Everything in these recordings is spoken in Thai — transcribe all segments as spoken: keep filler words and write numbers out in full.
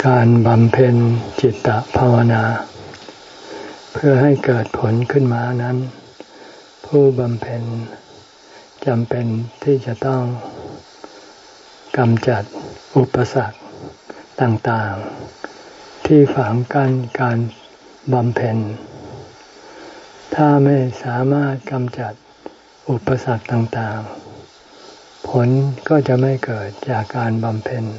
การบำเพ็ญจิตตภาวนาเพื่อให้เกิดผลขึ้นมานั้นผู้บำเพ็ญจำเป็นที่จะต้องกำจัดอุปสรรคต่างๆที่ขวางกั้นการบำเพ็ญถ้าไม่สามารถกำจัดอุปสรรคต่างๆผลก็จะไม่เกิดจากการบำเพ็ญ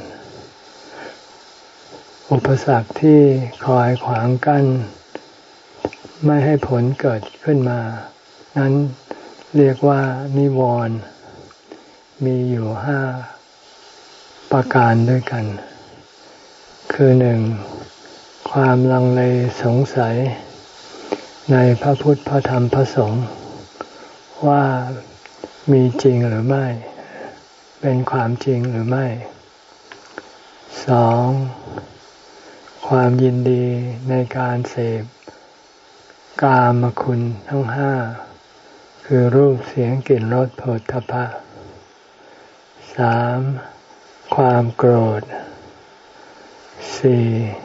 อุปสรรคที่คอยขวางกั้นไม่ให้ผลเกิดขึ้นมานั้นเรียกว่านิวรณ์มีอยู่ห้าประการด้วยกันคือหนึ่งความลังเลสงสัยในพระพุทธพระธรรมพระสงฆ์ว่ามีจริงหรือไม่เป็นความจริงหรือไม่สองความยินดีในการเสพกามคุณทั้งห้าคือรูปเสียงกลิ่นรสโผฏฐัพพะสามความโกรธสี่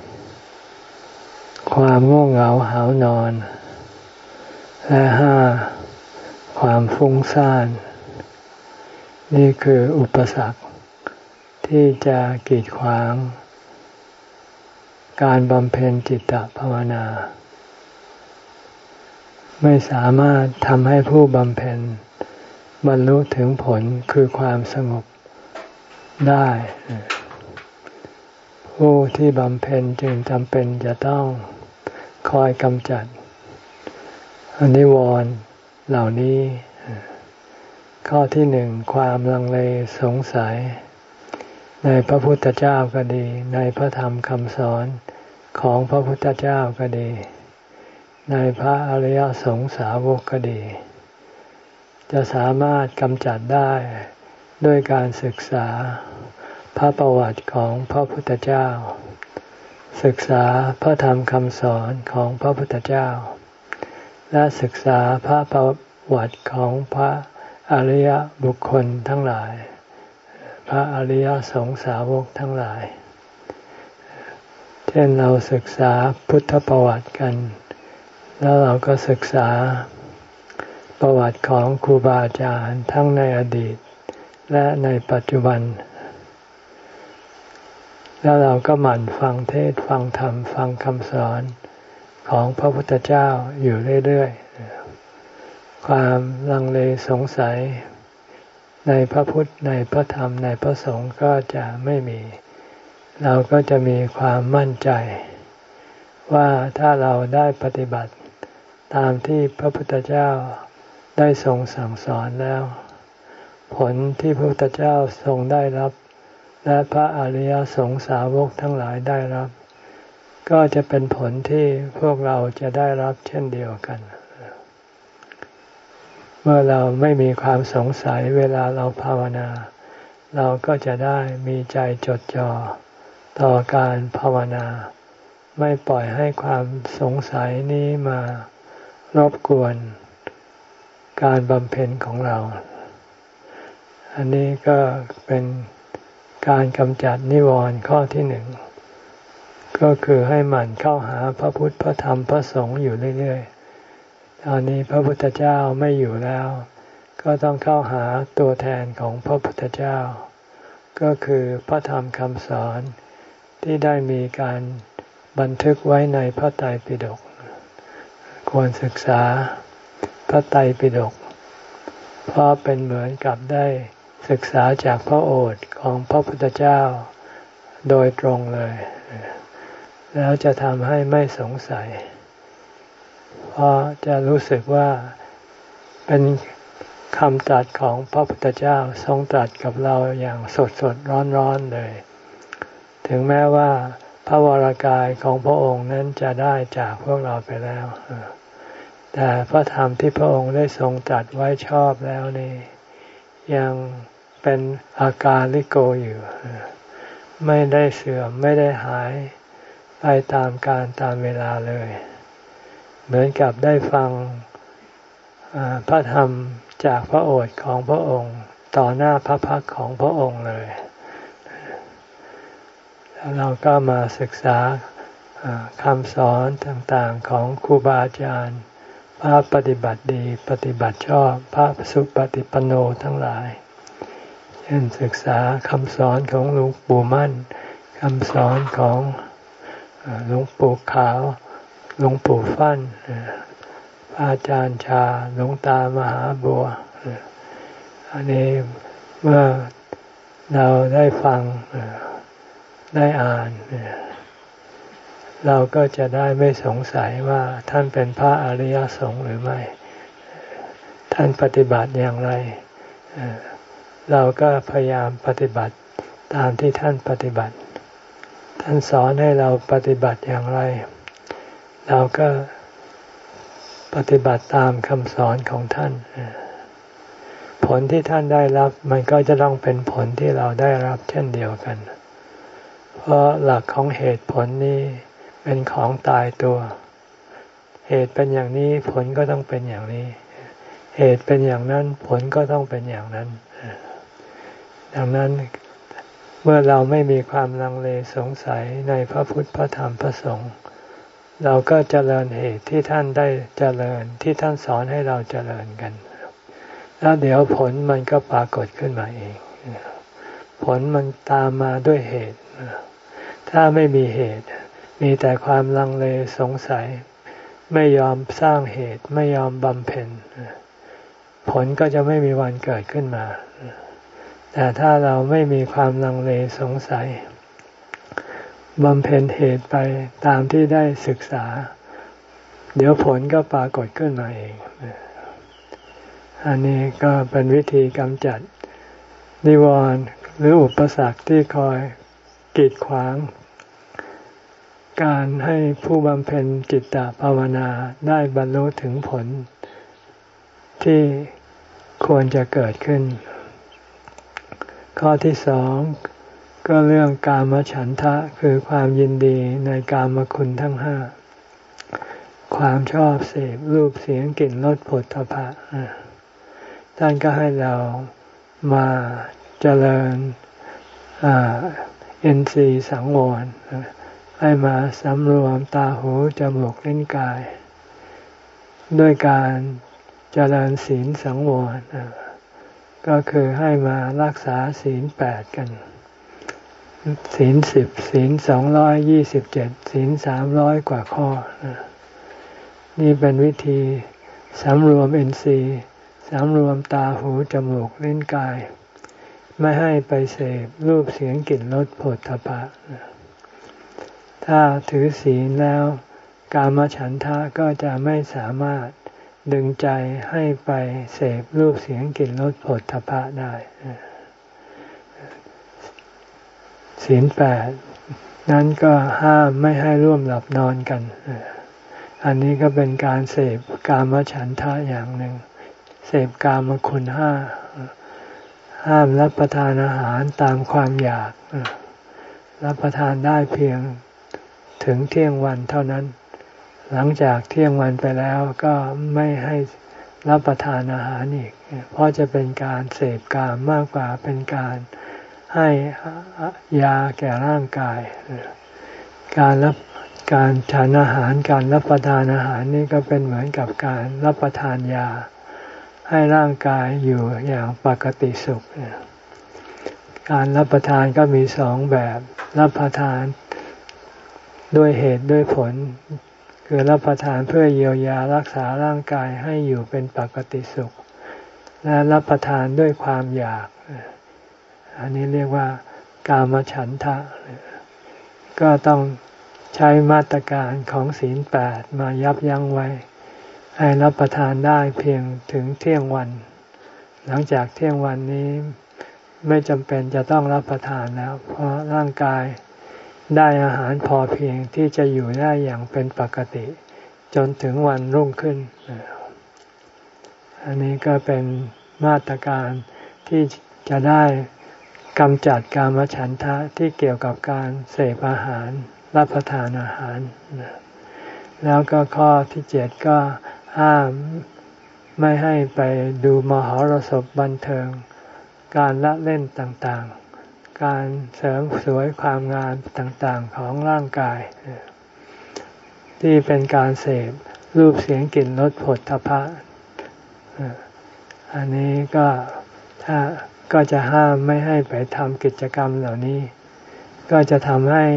ความง่วงเหงาหาวนอนและห้าความฟุ้งซ่านนี่คืออุปสรรคที่จะกีดขวางการบำเพ็ญจิตตภาวนาไม่สามารถทำให้ผู้บำเพ็ญบรรลุถึงผลคือความสงบได้ผู้ที่บำเพ็ญจึงจำเป็นจะต้องคอยกำจัดอนิวรณ์เหล่านี้ข้อที่หนึ่งความลังเลสงสัยในพระพุทธเจ้าก็ดีในพระธรรมคำสอนของพระพุทธเจ้าก็ดีในพระอริยสงสาวกก็ดีจะสามารถกำจัดได้ด้วยการศึกษาพระประวัติของพระพุทธเจ้าศึกษาพระธรรมคำสอนของพระพุทธเจ้าและศึกษาพระประวัติของพระอริยบุคคลทั้งหลายพระอริยสงสาวกทั้งหลายเช่นเราศึกษาพุทธประวัติกันแล้วเราก็ศึกษาประวัติของครูบาอาจารย์ทั้งในอดีตและในปัจจุบันแล้วเราก็หมั่นฟังเทศน์ฟังธรรมฟังคำสอนของพระพุทธเจ้าอยู่เรื่อยๆความลังเลสงสัยในพระพุทธในพระธรรมในพระสงฆ์ก็จะไม่มีเราก็จะมีความมั่นใจว่าถ้าเราได้ปฏิบัติตามที่พระพุทธเจ้าได้ทรงสั่งสอนแล้วผลที่พระพุทธเจ้าทรงได้รับและพระอริยสงสาวกทั้งหลายได้รับก็จะเป็นผลที่พวกเราจะได้รับเช่นเดียวกันเมื่อเราไม่มีความสงสัยเวลาเราภาวนาเราก็จะได้มีใจจดจ่อต่อการภาวนาไม่ปล่อยให้ความสงสัยนี้มารบกวนการบำเพ็ญของเราอันนี้ก็เป็นการกำจัดนิวรณ์ข้อที่หนึ่งก็คือให้หมั่นเข้าหาพระพุทธพระธรรมพระสงฆ์อยู่เรื่อยๆตอนนี้พระพุทธเจ้าไม่อยู่แล้วก็ต้องเข้าหาตัวแทนของพระพุทธเจ้าก็คือพระธรรมคำสอนที่ได้มีการบันทึกไว้ในพระไตรปิฎกควรศึกษาพระไตรปิฎกเพราะเป็นเหมือนกับได้ศึกษาจากพระโอษฐ์ของพระพุทธเจ้าโดยตรงเลยแล้วจะทำให้ไม่สงสัยเพราะจะรู้สึกว่าเป็นคำตรัสของพระพุทธเจ้าทรงตรัสกับเราอย่างสดสดร้อนร้อนเลยถึงแม้ว่าพระวรากายของพระองค์นั้นจะได้จากพวกเราไปแล้วแต่พระธรรมที่พระองค์ได้ทรงตรัสไว้ชอบแล้วนี่ยังเป็นอาการลิโกอยู่ไม่ได้เสื่อมไม่ได้หายไปตามกาลตามเวลาเลยเหมือนกับได้ฟังพระธรรมจากพระโอษฐ์ของพระองค์ต่อหน้าพระพักตร์ของพระองค์เลย ถแล้วเราก็มาศึกษาคำสอนต่างๆของครูบาอาจารย์พระปฏิบัติดีปฏิบัติชอบพระสุปฏิปันโนทั้งหลายเช่นศึกษาคำสอนของหลวงปู่มั่นคำสอนของหลวงปู่ขาวหลวงปู่ฟั่นพระอาจารย์ชาหลวงตามหาบัวอันนี้เมื่อเราได้ฟังได้อ่านเราก็จะได้ไม่สงสัยว่าท่านเป็นพระอริยสงฆ์หรือไม่ท่านปฏิบัติอย่างไรเราก็พยายามปฏิบัติตามที่ท่านปฏิบัติท่านสอนให้เราปฏิบัติอย่างไรเราก็ปฏิบัติตามคำสอนของท่านผลที่ท่านได้รับมันก็จะต้องเป็นผลที่เราได้รับเช่นเดียวกันเพราะหลักของเหตุผลนี้เป็นของตายตัวเหตุเป็นอย่างนี้ผลก็ต้องเป็นอย่างนี้เหตุเป็นอย่างนั้นผลก็ต้องเป็นอย่างนั้นดังนั้นเมื่อเราไม่มีความลังเลสงสัยในพระพุทธพระธรรมพระสงฆ์เราก็เจริญเหตุที่ท่านได้เจริญที่ท่านสอนให้เราเจริญกันแล้วเดี๋ยวผลมันก็ปรากฏขึ้นมาเองผลมันตามมาด้วยเหตุถ้าไม่มีเหตุมีแต่ความลังเลสงสัยไม่ยอมสร้างเหตุไม่ยอมบำเพ็ญผลก็จะไม่มีวันเกิดขึ้นมาแต่ถ้าเราไม่มีความลังเลสงสัยบำเพ็ญเหตุไปตามที่ได้ศึกษาเดี๋ยวผลก็ปรากฏขึ้นมาเองอันนี้ก็เป็นวิธีกำจัดนิวรณ์หรืออุปสรรคที่คอยกีดขวางการให้ผู้บำเพ็ญจิตตภาวนาได้บรรลุถึงผลที่ควรจะเกิดขึ้นข้อที่สองก็เรื่องกามฉันทะคือความยินดีในกามคุณทั้งห้าความชอบเสพรูปเสียงกลิ่นรสผลทพะท่านก็ให้เรามาเจริญอ่าเอ็นซีสังวรให้มาสำรวมตาหูจมูกลิ้นกายด้วยการเจริญศีลสังวรก็คือให้มารักษาศีลแปดกันศีลสิบศีลสองร้อยยี่สิบเจ็ดศีลสามร้อยกว่าข้อนี่เป็นวิธีสำรวมเอ็นซีสำรวมตาหูจมูกลิ้นกายไม่ให้ไปเสพรูปเสียงกลิ่นรสโผฏฐัพพะถ้าถือศีลแล้วกามฉันทะก็จะไม่สามารถดึงใจให้ไปเสพรูปเสียงกลิ่นรสโผฏฐัพพะได้ศีลแปดนั้นก็ห้ามไม่ให้ร่วมหลับนอนกันอันนี้ก็เป็นการเสพกามฉันทะอย่างหนึ่งเสพกามคุณห้าห้ามรับประทานอาหารตามความอยากรับประทานได้เพียงถึงเที่ยงวันเท่านั้นหลังจากเที่ยงวันไปแล้วก็ไม่ให้รับประทานอาหารอีกเพราะจะเป็นการเสพกามมากกว่าเป็นการให้ยาแก่ร่างกายการรับการทานอาหารการรับประทานอาหารนี่ก็เป็นเหมือนกับการรับประทานยาให้ร่างกายอยู่อย่างปกติสุขการรับประทานก็มีสองแบบรับประทานด้วยเหตุด้วยผลคือรับประทานเพื่อเยียวยารักษาร่างกายให้อยู่เป็นปกติสุขและรับประทานด้วยความอยากอันนี้เรียกว่ากามฉันทะก็ต้องใช้มาตรการของศีลแปดมายับยั้งไว้ให้รับประทานได้เพียงถึงเที่ยงวันหลังจากเที่ยงวันนี้ไม่จำเป็นจะต้องรับประทานแล้วเพราะร่างกายได้อาหารพอเพียงที่จะอยู่ได้อย่างเป็นปกติจนถึงวันรุ่งขึ้นอันนี้ก็เป็นมาตรการที่จะได้กำจัดกามฉันทะที่เกี่ยวกับการเสพอาหารรับประทานอาหารแล้วก็ข้อที่เจ็ดก็ห้ามไม่ให้ไปดูมหรสพบันเทิงการละเล่นต่างๆการเสริมสวยความงามต่างๆของร่างกายที่เป็นการเสพรูปเสียงกลิ่นรสผลทพะอันนี้ก็ถ้าก็จะห้ามไม่ให้ไปทำกิจกรรมเหล่านี้ก็จะทำให้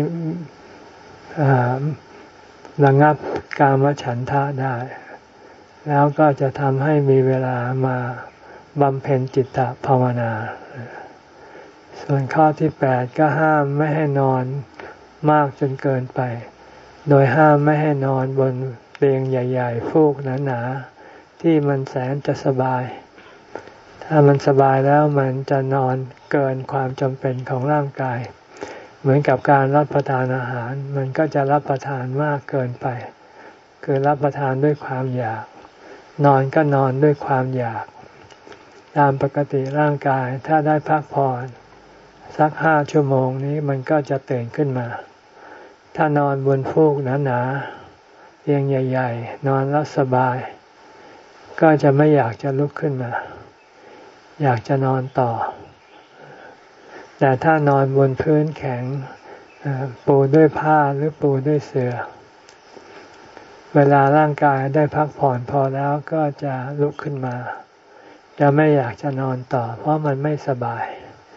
ระงับกามฉันทะได้แล้วก็จะทำให้มีเวลามาบำเพ็ญจิตตภาวนาส่วนข้อที่แปดก็ห้ามไม่ให้นอนมากจนเกินไปโดยห้ามไม่ให้นอนบนเตียงใหญ่ๆฟูกหนาๆที่มันแสนจะสบายถ้ามันสบายแล้วมันจะนอนเกินความจำเป็นของร่างกายเหมือนกับการรับประทานอาหารมันก็จะรับประทานมากเกินไปคือรับประทานด้วยความอยากนอนก็นอนด้วยความอยากตามปกติร่างกายถ้าได้พักผ่อนสักห้าชั่วโมงนี้มันก็จะตื่นขึ้นมาถ้านอนบนฟูกหนาๆเตียงใหญ่ๆนอนแล้วสบายก็จะไม่อยากจะลุกขึ้นมาอยากจะนอนต่อแต่ถ้านอนบนพื้นแข็งปูด้วยผ้าหรือปูด้วยเสื่อเวลาร่างกายได้พักผ่อนพอแล้วก็จะลุกขึ้นมาจะไม่อยากจะนอนต่อเพราะมันไม่สบาย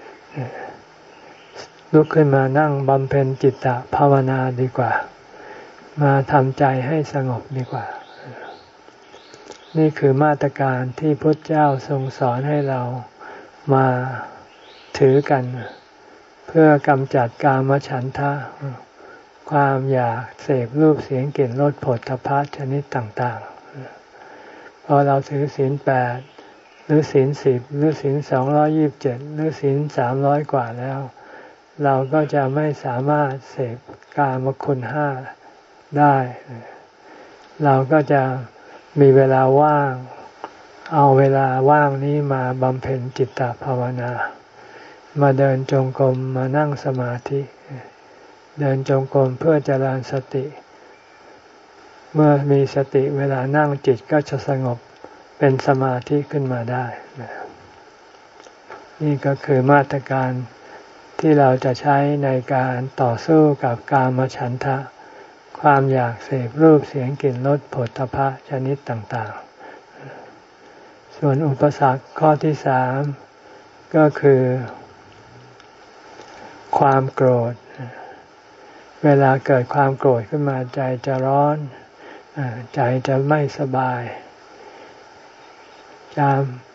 ลุกขึ้นมานั่งบำเพ็ญจิตตภาวนาดีกว่ามาทำใจให้สงบดีกว่านี่คือมาตรการที่พุทธเจ้าทรงสอนให้เรามาถือกันเพื่อกำจัดกามฉันทะความอยากเสพรูปเสียงกลิ่นรสโผฏฐัพพะชนิดต่างๆพอเราถือศีลแปดหรือศีลสิบหรือศีลสองร้อยยี่สิบเจ็ดหรือศีลสามร้อยกว่าแล้วเราก็จะไม่สามารถเสพกามคุณห้าได้เราก็จะมีเวลาว่างเอาเวลาว่างนี้มาบำเพ็ญจิตตภาวนามาเดินจงกรมมานั่งสมาธิเดินจงกรมเพื่อเจริญสติเมื่อมีสติเวลานั่งจิตก็จะสงบเป็นสมาธิขึ้นมาได้นี่ก็คือมาตรการที่เราจะใช้ในการต่อสู้กับกามฉันทะความอยากเสพรูปเสียงกลิ่นรสโผฏฐัพพะชนิดต่างๆส่วนอุปสรรคข้อที่สามก็คือความโกรธเวลาเกิดความโกรธขึ้นมาใจจะร้อนใจจะไม่สบายจะ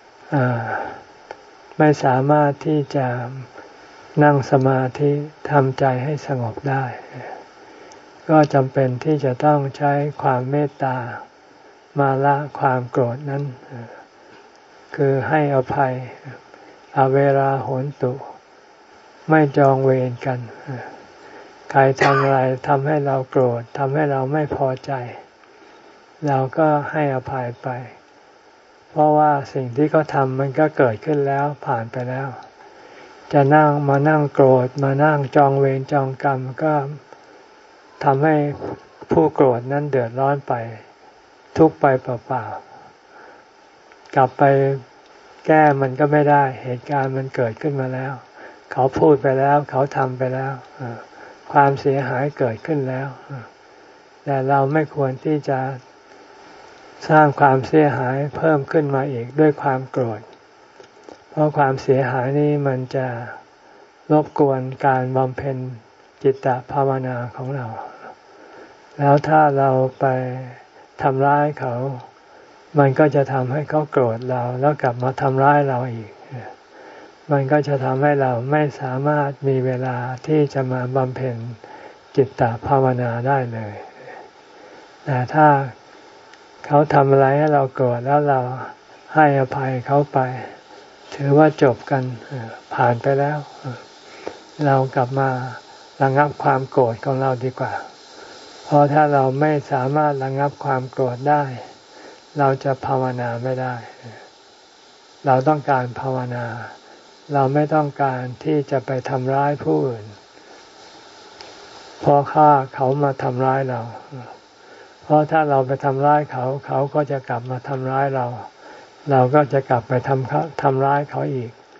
ไม่สามารถที่จะนั่งสมาธิทำใจให้สงบได้ก็จำเป็นที่จะต้องใช้ความเมตตามาละความโกรธนั้นคือให้อภัยอเวราโหนตุไม่จองเวรกันใครทำอะไรทำให้เราโกรธทำให้เราไม่พอใจเราก็ให้อภัยไปเพราะว่าสิ่งที่เขาทำมันก็เกิดขึ้นแล้วผ่านไปแล้วจะนั่งมานั่งโกรธมานั่งจองเวรจองกรรมก็ทำให้ผู้โกรธนั้นเดือดร้อนไปทุกข์ไปเปล่าๆกลับไปแก้มันก็ไม่ได้เหตุการณ์มันเกิดขึ้นมาแล้วเขาพูดไปแล้วเขาทำไปแล้วความเสียหายเกิดขึ้นแล้วแต่เราไม่ควรที่จะสร้างความเสียหายเพิ่มขึ้นมาอีกด้วยความโกรธเพราะความเสียหายนี้มันจะรบกวนการบำเพ็ญจิตตภาวนาของเราแล้วถ้าเราไปทำร้ายเขามันก็จะทำให้เขาโกรธเราแล้วกลับมาทำร้ายเราอีกมันก็จะทำให้เราไม่สามารถมีเวลาที่จะมาบำเพ็ญจิตตภาวนาได้เลยแต่ถ้าเขาทำอะไรให้เราโกรธแล้วเราให้อภัยเขาไปถือว่าจบกันผ่านไปแล้วเรากลับมาระงับความโกรธของเราดีกว่าเพราะถ้าเราไม่สามารถระงับความโกรธได้เราจะภาวนาไม่ได้เราต้องการภาวนาเราไม่ต้องการที่จะไปทำร้ายผู้อื่นเพราะฆ่าเขามาทำร้ายเราเพราะถ้าเราไปทำร้ายเขาเขาก็จะกลับมาทำร้ายเราเราก็จะกลับไปทำทำร้ายเขาอีกท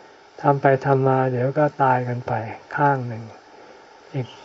ทำไปทำมาเดี๋ยวก็ตายกันไปข้างหนึ่งอีก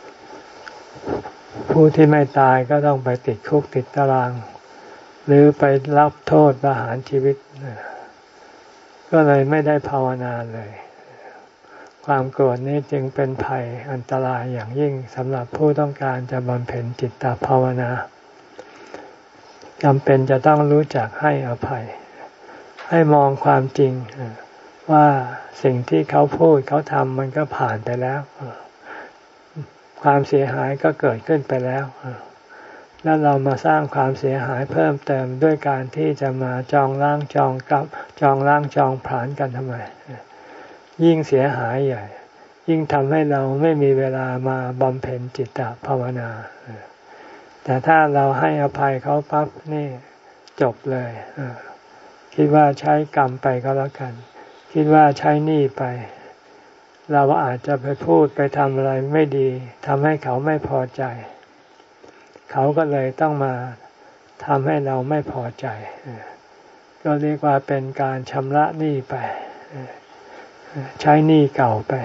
ผู้ที่ไม่ตายก็ต้องไปติดคุกติดตารางหรือไปรับโทษประหารชีวิตก็เลยไม่ได้ภาวนาเลยความโกรธนี้จึงเป็นภัยอันตรายอย่างยิ่งสำหรับผู้ต้องการจะบำเพ็ญจิตตภาวนาจำเป็นจะต้องรู้จักให้อภัยให้มองความจริงว่าสิ่งที่เขาพูดเขาทำมันก็ผ่านไปแล้วความเสียหายก็เกิดขึ้นไปแล้วแล้วเรามาสร้างความเสียหายเพิ่มเติมด้วยการที่จะมาจองล้างจองกับจองล้างจองผลาญกันทำไมยิ่งเสียหายใหญ่ยิ่งทำให้เราไม่มีเวลามาบำเพ็ญจิตตภาวนาแต่ถ้าเราให้อภัยเขาปั๊บนี่จบเลยคิดว่าใช้กรรมไปก็แล้วกันคิดว่าใช้หนี้ไปเราอาจจะไปพูดไปทำอะไรไม่ดีทำให้เขาไม่พอใจเขาก็เลยต้องมาทำให้เราไม่พอใจก็เรียกว่าเป็นการชำระหนี้ไปใช้หนี้เก่าไป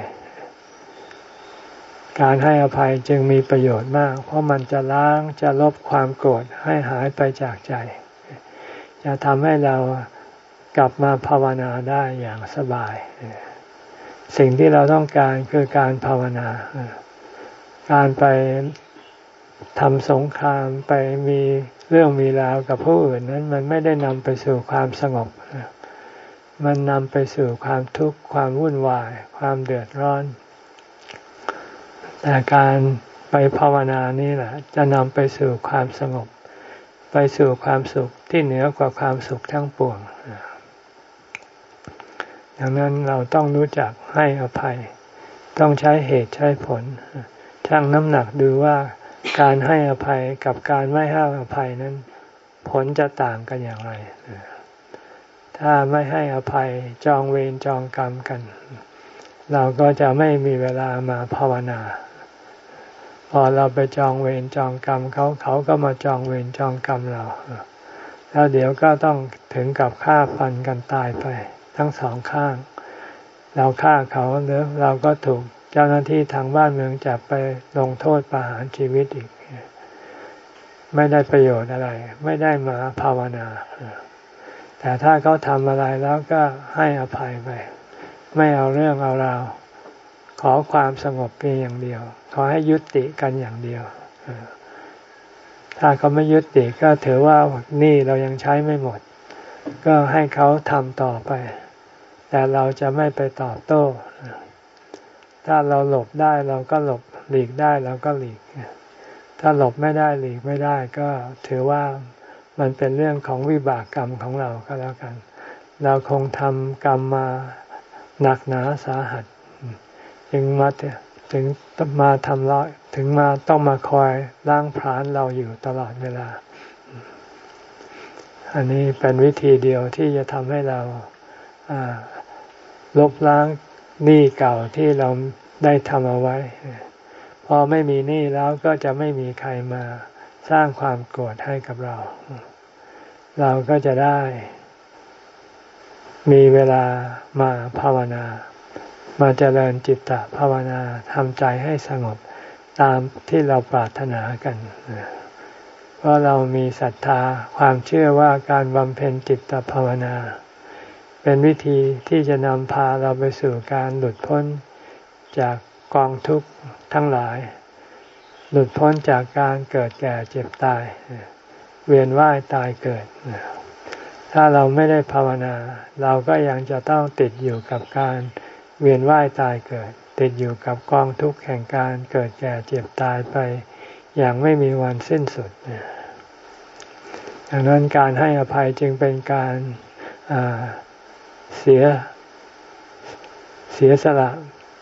การให้อภัยจึงมีประโยชน์มากเพราะมันจะล้างจะลบความโกรธให้หายไปจากใจจะทำให้เรากลับมาภาวนาได้อย่างสบายสิ่งที่เราต้องการคือการภาวนาการไปทำสงครามไปมีเรื่องมีราวกับผู้อื่นนั้นมันไม่ได้นำไปสู่ความสงบมันนำไปสู่ความทุกข์ความวุ่นวายความเดือดร้อนแต่การไปภาวนานี่แหละจะนำไปสู่ความสงบไปสู่ความสุขที่เหนือกว่าความสุขทั้งปวงดังนั้นเราต้องรู้จักให้อภัยต้องใช้เหตุใช้ผลชั่งน้ำหนักดูว่าการให้อภัยกับการไม่ให้อภัยนั้นผลจะต่างกันอย่างไรถ้าไม่ให้อภัยจองเวรจองกรรมกันเราก็จะไม่มีเวลามาภาวนาพอเราไปจองเวรจองกรรมเขาเขาก็มาจองเวรจองกรรมเราแล้วเดี๋ยวก็ต้องถึงกับฆ่าฟันกันตายไปทั้งสองข้างเราฆ่าเขาหรือเราก็ถูกเจ้าหน้าที่ทางบ้านเมืองจับไปลงโทษประหารชีวิตอีกไม่ได้ประโยชน์อะไรไม่ได้มาภาวนาแต่ถ้าเขาทำอะไรแล้วก็ให้อภัยไปไม่เอาเรื่องเอาราวขอความสงบเพียงอย่างเดียวขอให้ยุติกันอย่างเดียวถ้าเขาไม่ยุติก็ถือว่านี่เรายังใช้ไม่หมดก็ให้เขาทำต่อไปแต่เราจะไม่ไปตอบโต้ถ้าเราหลบได้เราก็หลบหลีกได้เราก็หลีกถ้าหลบไม่ได้หลีกไม่ได้ก็ถือว่ามันเป็นเรื่องของวิบากกรรมของเราก็แล้วกันเราคงทำกรรมมาหนักหนาสาหัสจึงมาถึงมาทำร้ายถึงมาต้องมาคอยล้างผลาญเราอยู่ตลอดเวลาอันนี้เป็นวิธีเดียวที่จะทำให้เราลบล้างหนี้เก่าที่เราได้ทำเอาไว้พอไม่มีหนี้แล้วก็จะไม่มีใครมาสร้างความโกรธให้กับเราเราก็จะได้มีเวลามาภาวนามาเจริญจิตตภาวนาทำใจให้สงบตามที่เราปรารถนากันเพราะเรามีศรัทธาความเชื่อว่าการบำเพ็ญจิตตภาวนาเป็นวิธีที่จะนำพาเราไปสู่การหลุดพ้นจากกองทุกข์ทั้งหลายหลุดพ้นจากการเกิดแก่เจ็บตายเวียนว่ายตายเกิดถ้าเราไม่ได้ภาวนาเราก็ยังจะต้องติดอยู่กับการเวียนว่ายตายเกิดติดอยู่กับกองทุกข์แห่งการเกิดแก่เจ็บตายไปอย่างไม่มีวันสิ้นสุดดังนั้นการให้อภัยจึงเป็นการเสียเสียสละ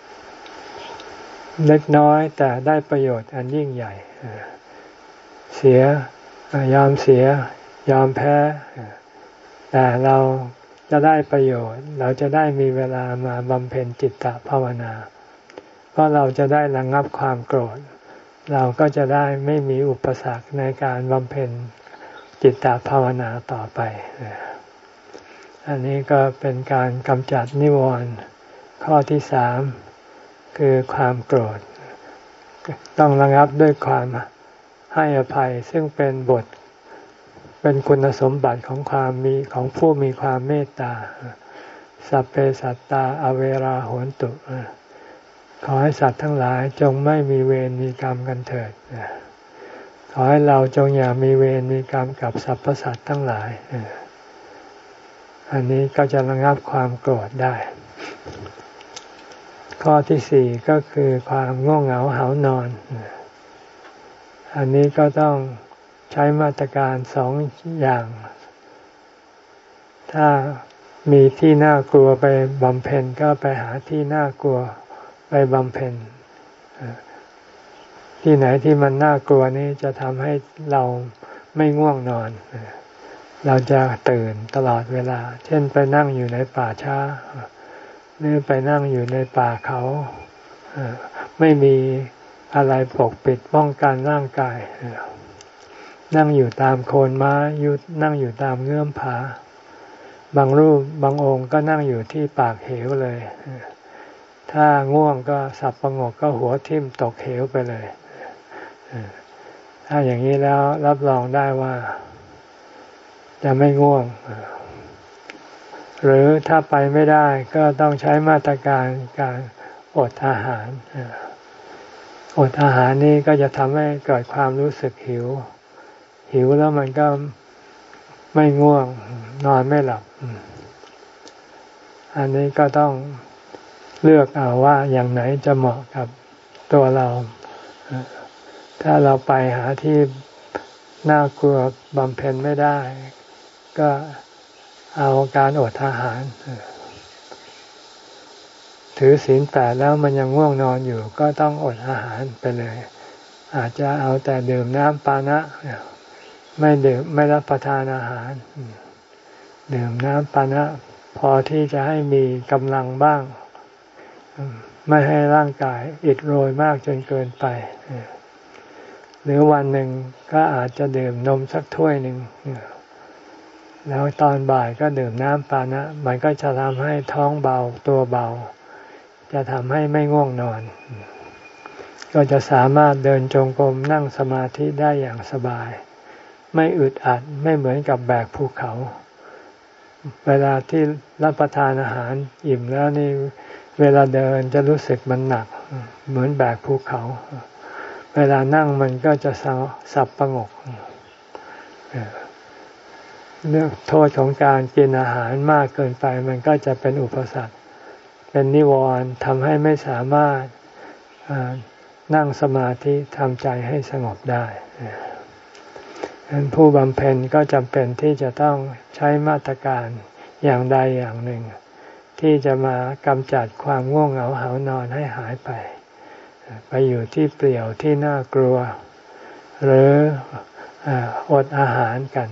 เล็กน้อยแต่ได้ประโยชน์อันยิ่งใหญ่เสียยอมเสียยอมแพ้แต่เราจะได้ประโยชน์เราจะได้มีเวลามาบำเพ็ญจิตตภาวนาเพราะเราจะได้ระงับความโกรธเราก็จะได้ไม่มีอุปสรรคในการบำเพ็ญจิตตภาวนาต่อไปอันนี้ก็เป็นการกำจัดนิวรณ์ข้อที่สามคือความโกรธต้องระงับด้วยความให้อภัยซึ่งเป็นบทเป็นคุณสมบัติของความมีของผู้มีความเมตตาสัพเพสัตตาอเวราโหนตุขอให้สัตว์ทั้งหลายจงไม่มีเวรมีกรรมกันเถิดขอให้เราจงอย่ามีเวรมีกรรมกับสรรพสัตว์ทั้งหลายอันนี้ก็จะระงับความโกรธได้ข้อที่สี่ก็คือความง่วงเหงาหาวนอนอันนี้ก็ต้องใช้มาตรการสองอย่างถ้ามีที่น่ากลัวไปบำเพ็ญก็ไปหาที่น่ากลัวไปบำเพ็ญที่ไหนที่มันน่ากลัวนี้จะทำให้เราไม่ง่วงนอนเราจะตื่นตลอดเวลาเช่นไปนั่งอยู่ในป่าช้าหรือไปนั่งอยู่ในป่าเขาไม่มีอะไรปกปิดป้องกันร่างกายนั่งอยู่ตามโคนไม้ยุดนั่งอยู่ตามเงื่อมผาบางรูปบางองค์ก็นั่งอยู่ที่ปากเหวเลยถ้าง่วงก็สับประงกก็หัวทิ่มตกเหวไปเลยถ้าอย่างนี้แล้วรับรองได้ว่าจะไม่ง่วงหรือถ้าไปไม่ได้ก็ต้องใช้มาตรการการอดอาหารอดอาหารนี่ก็จะทำให้เกิดความรู้สึกหิวหิวแล้วมันก็ไม่ง่วงนอนไม่หลับอันนี้ก็ต้องเลือกเอาว่าอย่างไหนจะเหมาะกับตัวเราถ้าเราไปหาที่น่ากลัวบำเพ็ญไม่ได้ก็เอาการอดอาหารถือศีลแปดแล้วมันยังง่วงนอนอยู่ก็ต้องอดอาหารไปเลยอาจจะเอาแต่ดื่มน้ำปานะไม่ดื่มไม่รับประทานอาหารดื่มน้ำปานะพอที่จะให้มีกำลังบ้างไม่ให้ร่างกายอิดโรยมากจนเกินไปหรือวันหนึ่งก็อาจจะดื่มนมสักถ้วยหนึ่งแล้วตอนบ่ายก็ดื่มน้ำปานะมันก็จะทำให้ท้องเบาตัวเบาจะทำให้ไม่ง่วงนอนก็จะสามารถเดินจงกรมนั่งสมาธิได้อย่างสบายไม่อึดอัดไม่เหมือนกับแบกภูเขาเวลาที่รับประทานอาหารอิ่มแล้วนี่เวลาเดินจะรู้สึกมันหนักเหมือนแบกภูเขาเวลานั่งมันก็จะสับประงกเรื่องโทษของการกินอาหารมากเกินไปมันก็จะเป็นอุปสรรคเป็นนิวรณ์ทำให้ไม่สามารถนั่งสมาธิทำใจให้สงบได้ฉะนั้นผู้บำเพ็ญก็จำเป็นที่จะต้องใช้มาตรการอย่างใดอย่างหนึ่งที่จะมากำจัดความง่วงเหงาหาวนอนให้หายไปไปอยู่ที่เปลี่ยวที่น่ากลัวหรืออดอาหารกัน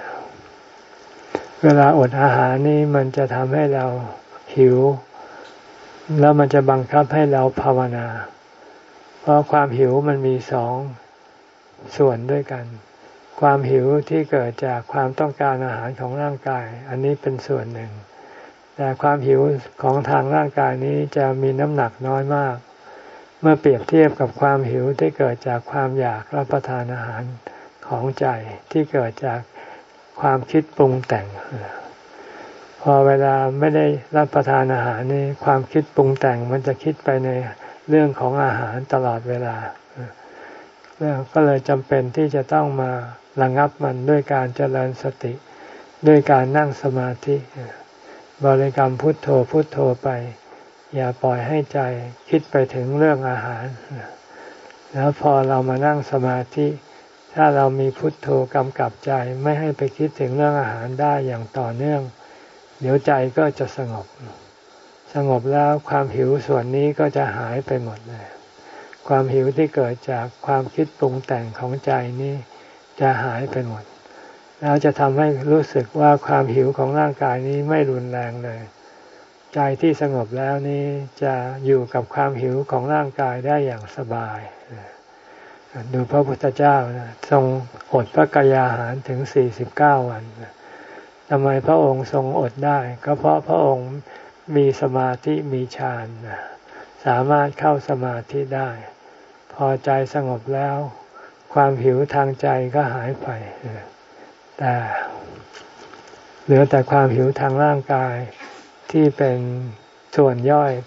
เวลาอดอาหารนี่มันจะทำให้เราหิวแล้วมันจะบังคับให้เราภาวนาเพราะความหิวมันมีสองส่วนด้วยกันความหิวที่เกิดจากความต้องการอาหารของร่างกายอันนี้เป็นส่วนหนึ่งแต่ความหิวของทางร่างกายนี้จะมีน้ำหนักน้อยมากเมื่อเปรียบเทียบกับความหิวที่เกิดจากความอยากรับประทานอาหารของใจที่เกิดจากความคิดปรุงแต่งพอเวลาไม่ได้รับประทานอาหารนี่ความคิดปรุงแต่งมันจะคิดไปในเรื่องของอาหารตลอดเวลาก็เลยจำเป็นที่จะต้องมาระงับมันด้วยการเจริญสติด้วยการนั่งสมาธิบริกรรมพุทโธพุทโธไปอย่าปล่อยให้ใจคิดไปถึงเรื่องอาหารแล้วพอเรามานั่งสมาธิถ้าเรามีพุทโธกำกับใจไม่ให้ไปคิดถึงเรื่องอาหารได้อย่างต่อเนื่องเดี๋ยวใจก็จะสงบสงบแล้วความหิวส่วนนี้ก็จะหายไปหมดเลยความหิวที่เกิดจากความคิดปรุงแต่งของใจนี้จะหายไปหมดแล้วจะทำให้รู้สึกว่าความหิวของร่างกายนี้ไม่รุนแรงเลยใจที่สงบแล้วนี้จะอยู่กับความหิวของร่างกายได้อย่างสบายดูพระพุทธเจ้านะทรงอดพระกายอาหารถึงสี่สิบเก้าวันทำไมพระองค์ทรงอดได้ก็เพราะพระองค์มีสมาธิมีฌานสามารถเข้าสมาธิได้พอใจสงบแล้วความหิวทางใจก็หายไปแต่เหลือแต่ความหิวทางร่างกายที่เป็นส่วนย่อย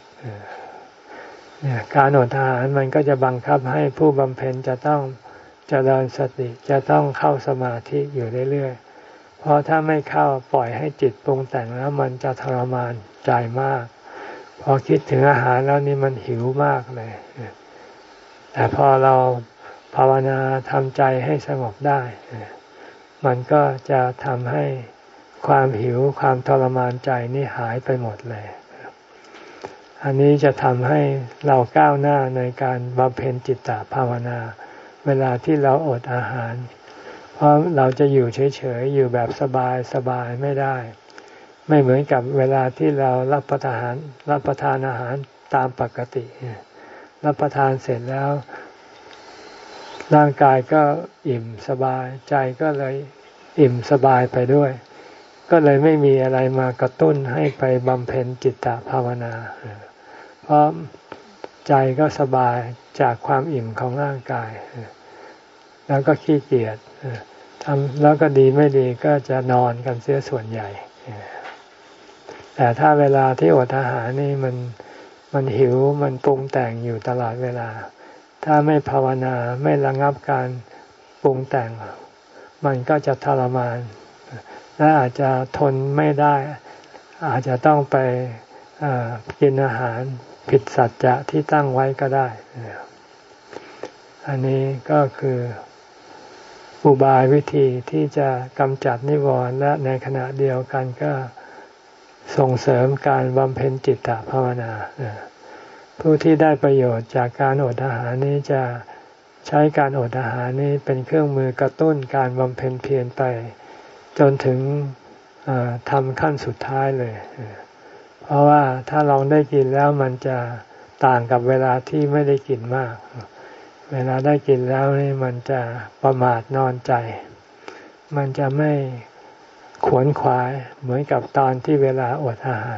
การอดอาหารมันก็จะบังคับให้ผู้บำเพ็ญจะต้องเจริญสติจะต้องเข้าสมาธิอยู่เรื่อยๆเพราะถ้าไม่เข้าปล่อยให้จิตปรุงแต่งแล้วมันจะทรมานใจมากพอคิดถึงอาหารแล้วนี่มันหิวมากเลยแต่พอเราภาวนาทำใจให้สงบได้มันก็จะทำให้ความหิวความทรมานใจนี่หายไปหมดเลยอันนี้จะทำให้เราก้าวหน้าในการบำเพ็ญจิตตภาวนาเวลาที่เราอดอาหารเพราะเราจะอยู่เฉยๆอยู่แบบสบายๆไม่ได้ไม่เหมือนกับเวลาที่เรารับประทานรับประทานอาหารตามปกติรับประทานเสร็จแล้วร่างกายก็อิ่มสบายใจก็เลยอิ่มสบายไปด้วยก็เลยไม่มีอะไรมากระตุ้นให้ไปบำเพ็ญจิตตภาวนาเพราะใจก็สบายจากความอิ่มของร่างกายแล้วก็ขี้เกียจทำแล้วก็ดีไม่ดีก็จะนอนกันเสียส่วนใหญ่แต่ถ้าเวลาที่อดอาหารนี่มันมันหิวมันปรุงแต่งอยู่ตลอดเวลาถ้าไม่ภาวนาไม่ระงับการปรุงแต่งมันก็จะทรมานและอาจจะทนไม่ได้อาจจะต้องไปกินอาหารผิดสัจจะที่ตั้งไว้ก็ได้อันนี้ก็คืออุบายวิธีที่จะกำจัดนิวรณ์และในขณะเดียวกันก็ส่งเสริมการบำเพ็ญจิตตภาวนาผู้ที่ได้ประโยชน์จากการอดอาหารนี้จะใช้การอดอาหารนี้เป็นเครื่องมือกระตุ้นการบำเพ็ญเพียรไปจนถึงทำขั้นสุดท้ายเลยเพราะว่าถ้าลองได้กินแล้วมันจะต่างกับเวลาที่ไม่ได้กินมากเวลาได้กินแล้วนี่มันจะประมาทนอนใจมันจะไม่ขวนขวายเหมือนกับตอนที่เวลาอดอาหาร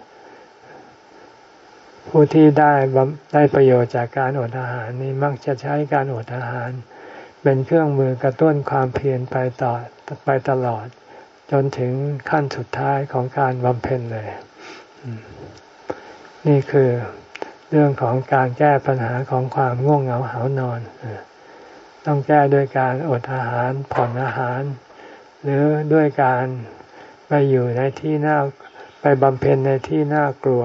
ผู้ที่ได้ได้ประโยชน์จากการอดอาหารนี่มักจะใช้การอดอาหารเป็นเครื่องมือกระตุ้นความเพียรไปต่อไปตลอดจนถึงขั้นสุดท้ายของการบำเพ็ญเลยนี่คือเรื่องของการแก้ปัญหาของความง่วงเหงาหาวนอนต้องแก้ด้วยการอดอาหารผ่อนอาหารหรือด้วยการไปอยู่ในที่น่าไปบำเพ็ญในที่น่ากลัว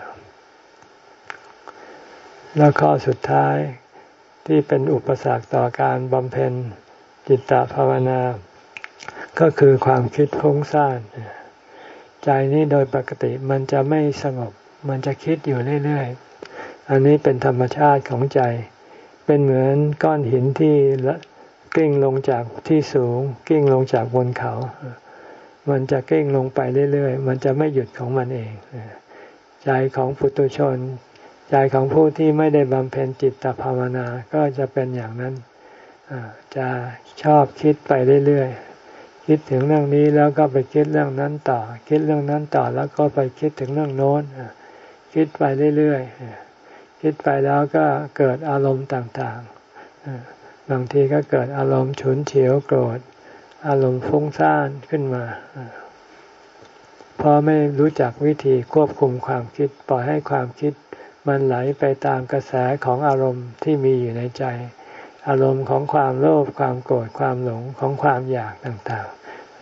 แล้วข้อสุดท้ายที่เป็นอุปสรรคต่อการบำเพ็ญจิตตภาวนาก็คือความคิดฟุ้งซ่านใจนี้โดยปกติมันจะไม่สงบมันจะคิดอยู่เรื่อยๆอันนี้เป็นธรรมชาติของใจเป็นเหมือนก้อนหินที่กลิ้งลงจากที่สูงกลิ้งลงจากบนเขามันจะกลิ้งลงไปเรื่อยๆมันจะไม่หยุดของมันเองใจของปุถุชนใจของผู้ที่ไม่ได้บำเพ็ญจิตภาวนาก็จะเป็นอย่างนั้นจะชอบคิดไปเรื่อยๆคิดถึงเรื่องนี้แล้วก็ไปคิดเรื่องนั้นต่อคิดเรื่องนั้นต่อแล้วก็ไปคิดถึงเรื่องโน้นคิดไปเรื่อยๆคิดไปแล้วก็เกิดอารมณ์ต่างๆบางทีก็เกิดอารมณ์ฉุนเฉียวโกรธอารมณ์ฟุ้งซ่านขึ้นมาเพราะไม่รู้จักวิธีควบคุมความคิดปล่อยให้ความคิดมันไหลไปตามกระแสของอารมณ์ที่มีอยู่ในใจอารมณ์ของความโลภความโกรธความหลงของความอยากต่าง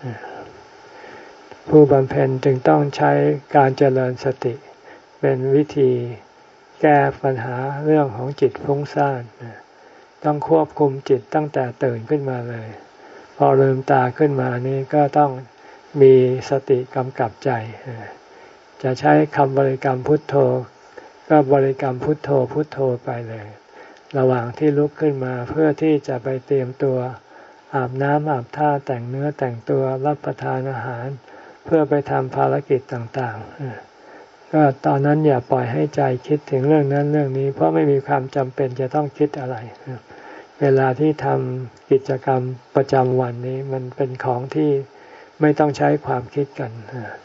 ๆผู้บำเพ็ญจึงต้องใช้การเจริญสติเป็นวิธีแก้ปัญหาเรื่องของจิตฟุ้งซ่านต้องควบคุมจิตตั้งแต่ตื่นขึ้นมาเลยพอลืมตาขึ้นมานี่ก็ต้องมีสติกำกับใจจะใช้คำบริกรรมพุทโธก็บริกรรมพุทโธพุทโธไปเลยระหว่างที่ลุกขึ้นมาเพื่อที่จะไปเตรียมตัวอาบน้ำอาบท่าแต่งเนื้อแต่งตัวรับประทานอาหารเพื่อไปทำภารกิจต่างๆก็ตอนนั้นอย่าปล่อยให้ใจคิดถึงเรื่องนั้นเรื่องนี้เพราะไม่มีความจำเป็นจะต้องคิดอะไรเวลาที่ทำกิจกรรมประจำวันนี้มันเป็นของที่ไม่ต้องใช้ความคิดกัน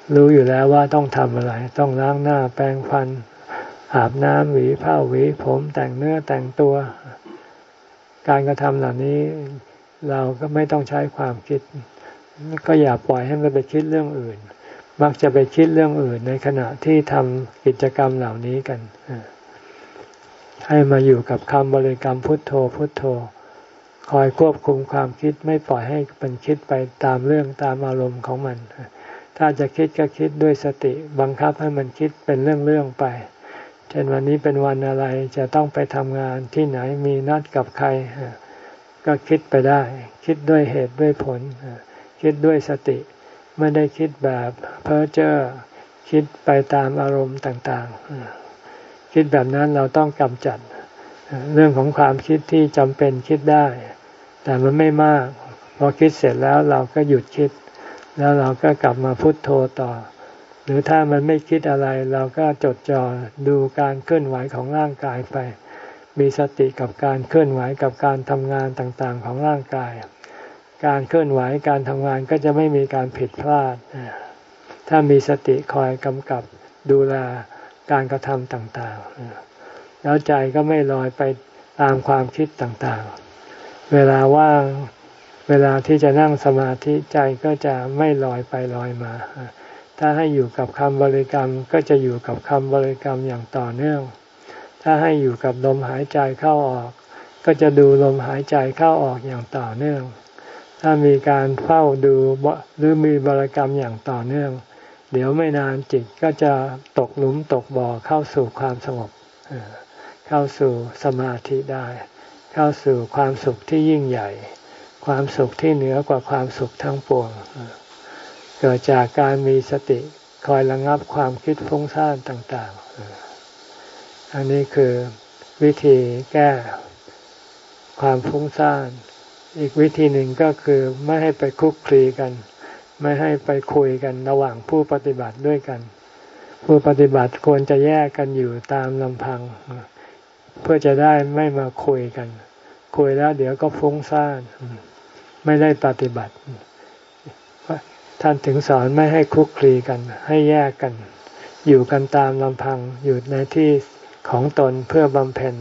รู้อยู่แล้วว่าต้องทำอะไรต้องล้างหน้าแปรงฟันอาบน้ำหวีผ้าหวีผมแต่งเนื้อแต่งตัวการกระทำเหล่านี้เราก็ไม่ต้องใช้ความคิดก็อย่าปล่อยให้มันไปคิดเรื่องอื่นมักจะไปคิดเรื่องอื่นในขณะที่ทำกิจกรรมเหล่านี้กันให้มาอยู่กับคำบริกรรมพุทโธพุทโธคอยควบคุมความคิดไม่ปล่อยให้มันคิดไปตามเรื่องตามอารมณ์ของมันถ้าจะคิดก็คิดด้วยสติบังคับให้มันคิดเป็นเรื่องๆไปเช่นวันนี้เป็นวันอะไรจะต้องไปทำงานที่ไหนมีนัดกับใครก็คิดไปได้คิดด้วยเหตุด้วยผลคิดด้วยสติไม่ได้คิดแบบเพ้อเจ้อคิดไปตามอารมณ์ต่างๆคิดแบบนั้นเราต้องกำจัดเรื่องของความคิดที่จำเป็นคิดได้แต่มันไม่มากพอคิดเสร็จแล้วเราก็หยุดคิดแล้วเราก็กลับมาพุทโธต่อหรือถ้ามันไม่คิดอะไรเราก็จดจ่อดูการเคลื่อนไหวของร่างกายไปมีสติกับการเคลื่อนไหวกับการทำงานต่างๆของร่างกายการเคลื่อนไหวการทำงานก็จะไม่มีการผิดพลาดถ้ามีสติคอยกำกับดูแลการกระทำต่างๆแล้วใจก็ไม่ลอยไปตามความคิดต่างๆเวลาว่างเวลาที่จะนั่งสมาธิใจก็จะไม่ลอยไปลอยมาถ้าให้อยู่กับคำบริกรรมก็จะอยู่กับคำบริกรรมอย่างต่อเนื่องถ้าให้อยู่กับลมหายใจเข้าออกก็จะดูลมหายใจเข้าออกอย่างต่อเนื่องถ้ามีการเฝ้าดูหรือมีบริกรรมอย่างต่อเนื่องเดี๋ยวไม่นานจิตก็จะตกหลุมตกบ่อเข้าสู่ความสงบเข้าสู่สมาธิได้เข้าสู่ความสุขที่ยิ่งใหญ่ความสุขที่เหนือกว่าความสุขทั้งปวงเกิดจากการมีสติคอยระงับความคิดฟุ้งซ่านต่างๆอันนี้คือวิธีแก้ความฟุ้งซ่านอีกวิธีหนึ่งก็คือไม่ให้ไปคุกคีกันไม่ให้ไปคุยกันระหว่างผู้ปฏิบัติด้วยกันผู้ปฏิบัติควรจะแยกกันอยู่ตามลำพังเพื่อจะได้ไม่มาคุยกันคุยแล้วเดี๋ยวก็ฟุ้งซ่านไม่ได้ปฏิบัติท่านถึงสอนไม่ให้คุกคีกันให้แยกกันอยู่กันตามลำพังอยู่ในที่ของตนเพื่อบำเพ็ญ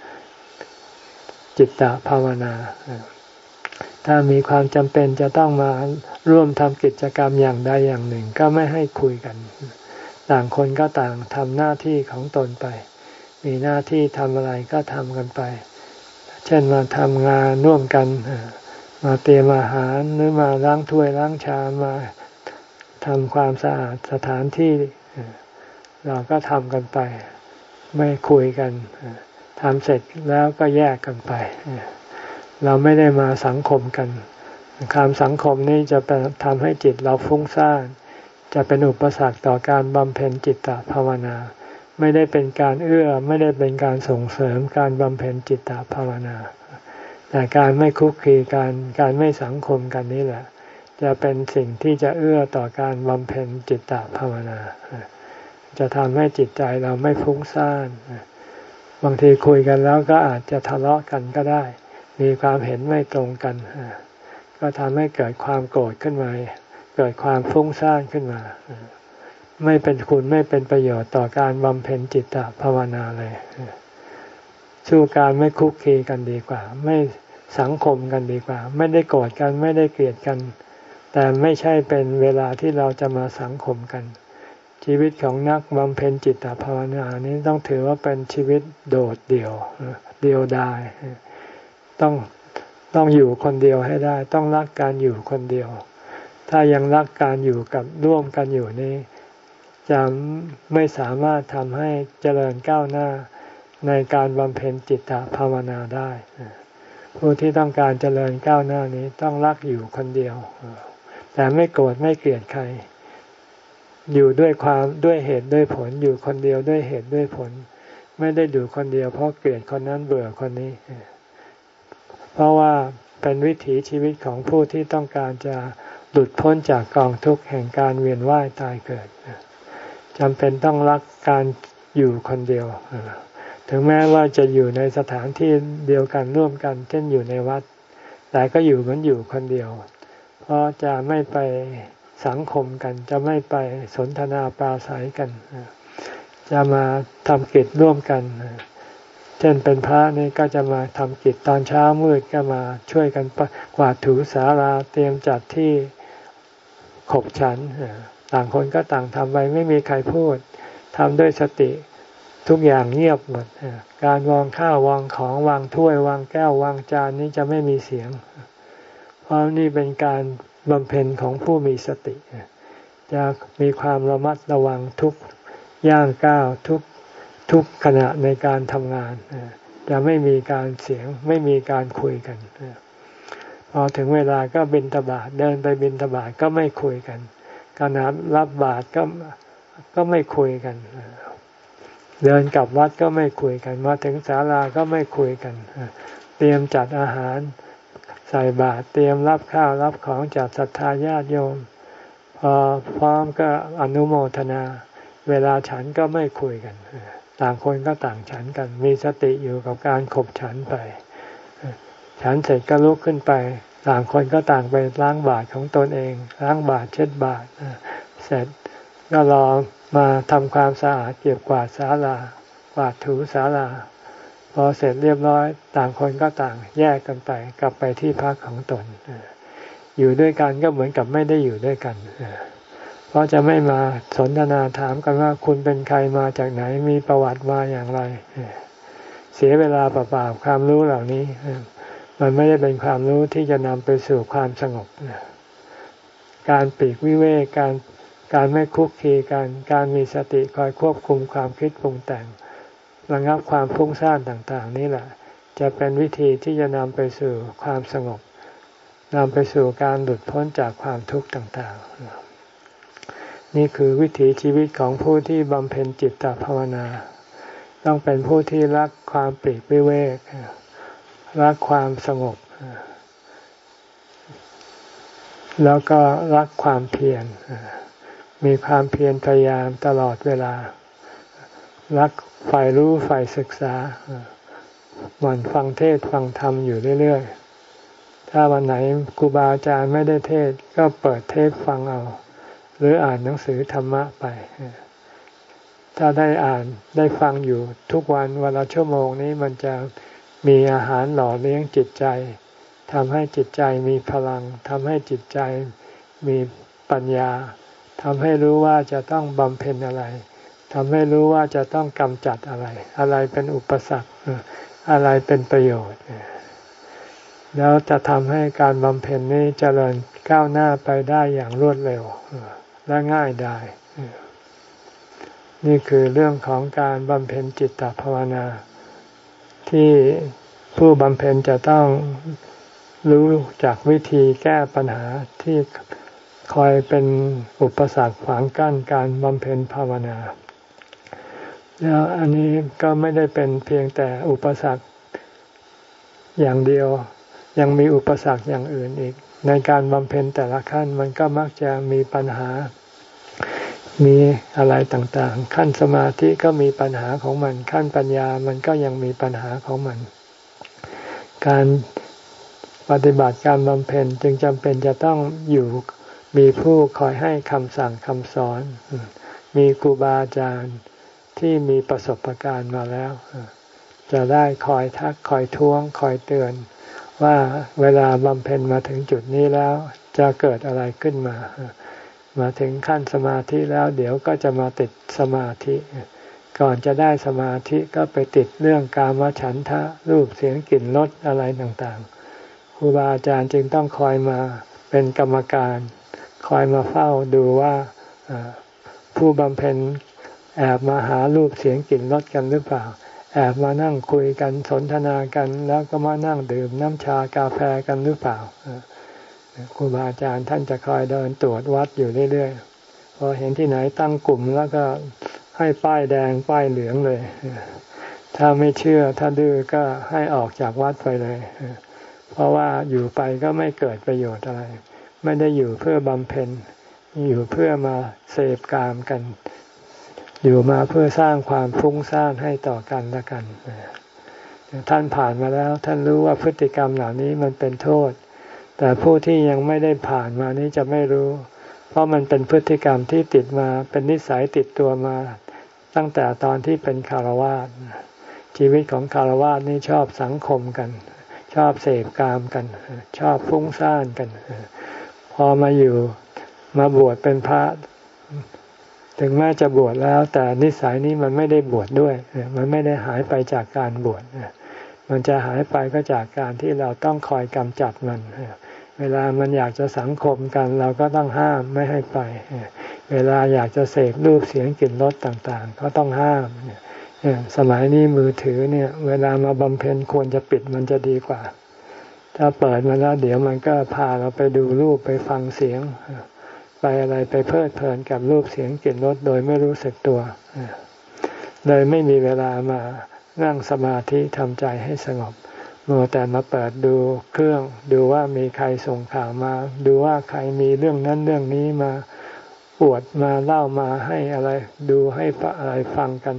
จิตตภาวนาถ้ามีความจำเป็นจะต้องมาร่วมทำกิจกรรมอย่างใดอย่างหนึ่งก็ไม่ให้คุยกันต่างคนก็ต่างทำหน้าที่ของตนไปมีหน้าที่ทำอะไรก็ทำกันไปเช่นมาทำงานร่วมกันมาเตรียมอาหารหรือมาล้างถ้วยล้างชามมาทำความสะอาดสถานที่เราก็ทำกันไปไม่คุยกันทำเสร็จแล้วก็แยกกันไปเราไม่ได้มาสังคมกันความสังคมนี้จะทำให้จิตเราฟุ้งซ่านจะเป็นอุปสรรคต่อการบำเพ็ญจิตตภาวนาไม่ได้เป็นการเอื้อไม่ได้เป็นการส่งเสริมการบำเพ็ญจิตตภาวนาแต่การไม่คุกคีกันการไม่สังคมกันนี่แหละจะเป็นสิ่งที่จะเอื้อต่อการบำเพ็ญจิตตภาวนาจะทำให้จิตใจเราไม่ฟุ้งซ่านบางทีคุยกันแล้วก็อาจจะทะเลาะกันก็ได้มีความเห็นไม่ตรงกันก็ทำให้เกิดความโกรธขึ้นมาเกิดความฟุ้งซ่านขึ้นมาไม่เป็นคุณไม่เป็นประโยชน์ต่อการบำเพ็ญจิตตภาวนาเลยสู้การไม่คุกคีกันดีกว่าไม่สังคมกันดีกว่าไม่ได้โกรธกันไม่ได้เกลียดกันแต่ไม่ใช่เป็นเวลาที่เราจะมาสังคมกันชีวิตของนักบำเพ็ญจิตตภาวนานี้ต้องถือว่าเป็นชีวิตโดดเดี่ยวเดียวดายต้องต้องอยู่คนเดียวให้ได้ต้องรักการอยู่คนเดียวถ้ายังรักการอยู่กับร่วมกันอยู่นี้จะไม่สามารถทำให้เจริญก้าวหน้าในการบำเพ็ญจิตตภาวนาได้ผู้ที่ต้องการเจริญก้าวหน้านี้ต้องรักอยู่คนเดียวแต่ไม่โกรธไม่เกลียดใครอยู่ด้วยความด้วยเหตุด้วยผลอยู่คนเดียวด้วยเหตุด้วยผลไม่ได้อยู่คนเดียวเพราะเกลียดคนนั้นเบื่อคนนี้เพราะว่าเป็นวิถีชีวิตของผู้ที่ต้องการจะหลุดพ้นจากกองทุกข์แห่งการเวียนว่ายตายเกิดจำเป็นต้องรักการอยู่คนเดียวถึงแม้ว่าจะอยู่ในสถานที่เดียวกันร่วมกันเช่นอยู่ในวัดแต่ก็อยู่เหมือนอยู่คนเดียวเพราะจะไม่ไปสังคมกันจะไม่ไปสนทนาปราศัยกันจะมาทำกิจร่วมกันเช่นเป็นพระนี่ก็จะมาทำกิจตอนเช้ามืดก็มาช่วยกันกวาดถูศาลาเตรียมจัดที่ขบฉันต่างคนก็ต่างทำไปไม่มีใครพูดทำด้วยสติทุกอย่างเงียบหมดการวางข้าววางของวางถ้วยวางแก้ววางจานนี้จะไม่มีเสียงเพราะนี่เป็นการบำเพ็ญของผู้มีสติจะมีความระมัดระวังทุกย่างก้าวทุกทุกขณะในการทำงานจะไม่มีการเสียงไม่มีการคุยกันพอถึงเวลาก็บิณฑบาตเดินไปบิณฑบาตก็ไม่คุยกันขณะรับบาตรก็ก็ไม่คุยกันเดินกลับวัดก็ไม่คุยกันมาถึงศาลาก็ไม่คุยกันเตรียมจัดอาหารใส่บาตรเตรียมรับข้าวรับของจากศรัทธาญาติโยมพอพร้อมก็อนุโมทนาเวลาฉันก็ไม่คุยกันต่างคนก็ต่างฉันกันมีสติอยู่กับการขบฉันไปฉันเสร็จก็ลุกขึ้นไปต่างคนก็ต่างไปล้างบาตรของตนเองล้างบาตรเช็ดบาตรเสร็จก็รอมาทำความสะอาดเก็บกวาดศาลากวาดถูศาลาพอเสร็จเรียบร้อยต่างคนก็ต่างแยกกันไปกลับไปที่พักของตนอยู่ด้วยกันก็เหมือนกับไม่ได้อยู่ด้วยกันเพราะจะไม่มาสนทนาถามกันว่าคุณเป็นใครมาจากไหนมีประวัติมาอย่างไรเสียเวลาเปล่าๆความรู้เหล่านี้มันไม่ได้เป็นความรู้ที่จะนำไปสู่ความสงบการปลีกวิเวกการการไม่คุกคีกันการมีสติคอยควบคุมความคิดปรุงแต่งระงับความฟุ้งซ่านต่างๆนี่แหละจะเป็นวิธีที่จะนำไปสู่ความสงบนำไปสู่การหลุดพ้นจากความทุกข์ต่างๆนี่คือวิถีชีวิตของผู้ที่บำเพ็ญจิตภาวนาต้องเป็นผู้ที่รักความปลีกวิเวกรักความสงบแล้วก็รักความเพียรมีความเพียรพยายามตลอดเวลารักใฝ่รู้ใฝ่ศึกษาหมั่นฟังเทศน์ฟังธรรมอยู่เรื่อยๆถ้าวันไหนครูบาอาจารย์ไม่ได้เทศน์ก็เปิดเทปฟังเอาหรืออ่านหนังสือธรรมะไปถ้าได้อ่านได้ฟังอยู่ทุกวันวันละชั่วโมงนี้มันจะมีอาหารหล่อเลี้ยงจิตใจทำให้จิตใจมีพลังทำให้จิตใจมีปัญญาทำให้รู้ว่าจะต้องบำเพ็ญอะไรทำให้รู้ว่าจะต้องกำจัดอะไรอะไรเป็นอุปสรรคอะไรเป็นประโยชน์แล้วจะทำให้การบำเพ็ญนี้เจริญก้าวหน้าไปได้อย่างรวดเร็วและง่ายดายนี่คือเรื่องของการบำเพ็ญจิตตภาวนาที่ผู้บำเพ็ญจะต้องรู้จากวิธีแก้ปัญหาที่คอยเป็นอุปสรรคขวางกั้นการบำเพ็ญภาวนาแล้วอันนี้ก็ไม่ได้เป็นเพียงแต่อุปสรรคอย่างเดียวยังมีอุปสรรคอย่างอื่นอีกในการบำเพ็ญแต่ละขั้นมันก็มักจะมีปัญหามีอะไรต่างๆขั้นสมาธิก็มีปัญหาของมันขั้นปัญญามันก็ยังมีปัญหาของมันการปฏิบัติการบำเพ็ญจึงจำเป็นจะต้องอยู่มีผู้คอยให้คำสั่งคำสอนมีครูบาอาจารย์ที่มีประสบการณ์มาแล้วจะได้คอยทักคอยท้วงคอยเตือนว่าเวลาบำเพ็ญมาถึงจุดนี้แล้วจะเกิดอะไรขึ้นมามาถึงขั้นสมาธิแล้วเดี๋ยวก็จะมาติดสมาธิก่อนจะได้สมาธิก็ไปติดเรื่องกามฉันทะรูปเสียงกลิ่นรสอะไรต่างๆครูบาอาจารย์จึงต้องคอยมาเป็นกรรมการคอยมาเฝ้าดูว่าผู้บำเพ็ญแอบมาหารูปเสียงกลิ่นรสกันหรือเปล่าแอบมานั่งคุยกันสนทนากันแล้วก็มานั่งดื่มน้ำชากาแฟกันหรือเปล่าครูบาอาจารย์ท่านจะคอยเดินตรวจวัดอยู่เรื่อยๆพอเห็นที่ไหนตั้งกลุ่มแล้วก็ให้ป้ายแดงป้ายเหลืองเลยถ้าไม่เชื่อถ้าดื้อก็ให้ออกจากวัดไปเลยเพราะว่าอยู่ไปก็ไม่เกิดประโยชน์อะไรไม่ได้อยู่เพื่อบำเพ็ญอยู่เพื่อมาเสพกามกันอยู่มาเพื่อสร้างความฟุ้งซ่านให้ต่อกันและกันท่านผ่านมาแล้วท่านรู้ว่าพฤติกรรมเหล่านี้มันเป็นโทษแต่ผู้ที่ยังไม่ได้ผ่านมานี้จะไม่รู้เพราะมันเป็นพฤติกรรมที่ติดมาเป็นนิสัยติดตัวมาตั้งแต่ตอนที่เป็นคฤหัสถ์ชีวิตของคฤหัสถ์นี่ชอบสังคมกันชอบเสพกามกันชอบฟุ้งซ่านกันพอมาอยู่มาบวชเป็นพระถึงแม้จะบวชแล้วแต่นิสัยนี้มันไม่ได้บวชด้วยมันไม่ได้หายไปจากการบวชมันจะหายไปก็จากการที่เราต้องคอยกำจัดมันเวลามันอยากจะสังคมกันเราก็ต้องห้ามไม่ให้ไปเวลาอยากจะเสพรูปเสียงกลิ่นรสต่างๆก็ต้องห้ามสมัยนี้มือถือเนี่ยเวลามาบำเพ็ญควรจะปิดมันจะดีกว่าถ้าเปิดมาแล้วเดี๋ยวมันก็พาเราไปดูรูปไปฟังเสียงไปอะไรไปเพลิดเพลินกับรูปเสียงกลิ่นรสโดยไม่รู้สึกตัวเลยไม่มีเวลามานั่งสมาธิทำใจให้สงบมัวแต่มาเปิดดูเครื่องดูว่ามีใครส่งข่าวมาดูว่าใครมีเรื่องนั้นเรื่องนี้มาอวดมาเล่ามาให้อะไรดูให้อะไรฟังกัน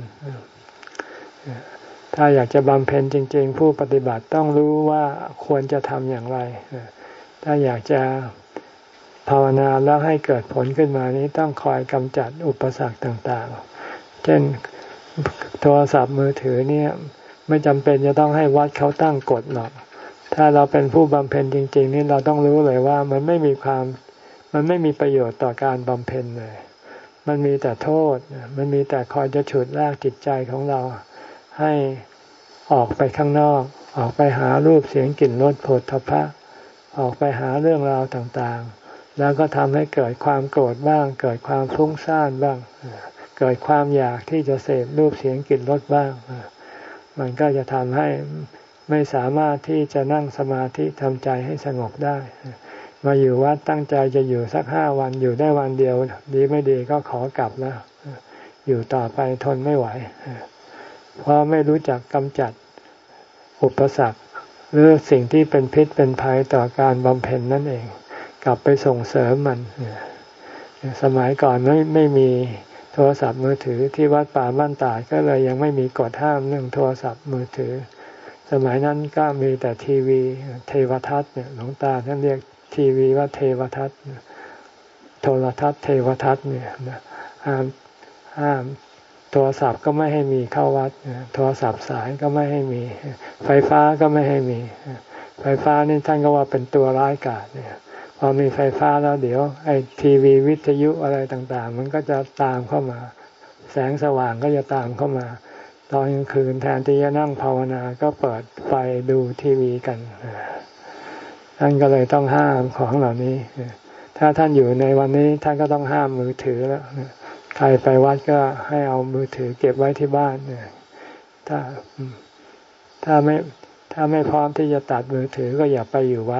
ถ้าอยากจะบำเพ็ญจริงๆผู้ปฏิบัติต้องรู้ว่าควรจะทำอย่างไรถ้าอยากจะภาวนาแล้วให้เกิดผลขึ้นมานี้ต้องคอยกำจัดอุปสรรคต่างๆเช่นโทรศัพท์มือถือเนี่ยไม่จำเป็นจะต้องให้วัดเขาตั้งกฎหรอกถ้าเราเป็นผู้บำเพ็ญจริงๆนี่เราต้องรู้เลยว่ามันไม่มีความมันไม่มีประโยชน์ต่อการบำเพ็ญเลยมันมีแต่โทษมันมีแต่คอยจะฉุดลากจิตใจของเราให้ออกไปข้างนอกออกไปหารูปเสียงกลิ่นรสโผฏฐัพพะออกไปหาเรื่องราวต่างๆแล้วก็ทำให้เกิดความโกรธบ้างเกิดความฟุ้งซ่านบ้างเกิดความอยากที่จะเสพรูปเสียงกลิ่นรสบ้างมันก็จะทำให้ไม่สามารถที่จะนั่งสมาธิทำใจให้สงบได้มาอยู่วัดตั้งใจจะอยู่สักห้าวันอยู่ได้วันเดียวดีไม่ดีก็ขอกลับแล้วอยู่ต่อไปทนไม่ไหวเพราะไม่รู้จักกำจัดอุปสรรคหรือสิ่งที่เป็นพิษเป็นภัยต่อการบำเพ็ญนั่นเองกลับไปส่งเสริมมันสมัยก่อนไม่ไม่มีโทรศัพท์มือถือที่วัดป่าบ้านตาดก็เลยยังไม่มีกฎห้ามเรื่องโทรศัพท์มือถือสมัยนั้นก็มีแต่ทีวีเทวทัศน์เนี่ยหลวงตาท่านเรียกทีวีว่าเทวทัศน์โทรทัศน์เทวทัศน์เนี่ยห้ามห้ามโทรศัพท์ก็ไม่ให้มีเข้าวัดโทรศัพท์สายก็ไม่ให้มีไฟฟ้าก็ไม่ให้มีไฟฟ้านี่ท่านก็ว่าเป็นตัวร้ายกาจเนี่ยพอมีไฟฟ้าแล้วเดี๋ยวไอ้ทีวีวิทยุอะไรต่างๆมันก็จะตามเข้ามาแสงสว่างก็จะตามเข้ามาตอนกลางคืนแทนที่จะนั่งภาวนาก็เปิดไฟดูทีวีกันท่านก็เลยต้องห้ามของเหล่านี้ถ้าท่านอยู่ในวันนี้ท่านก็ต้องห้ามมือถือแล้วใครไปวัดก็ให้เอามือถือเก็บไว้ที่บ้านถ้าถ้าไม่ถ้าไม่พร้อมที่จะตัดมือถือก็อย่าไปอยู่วัด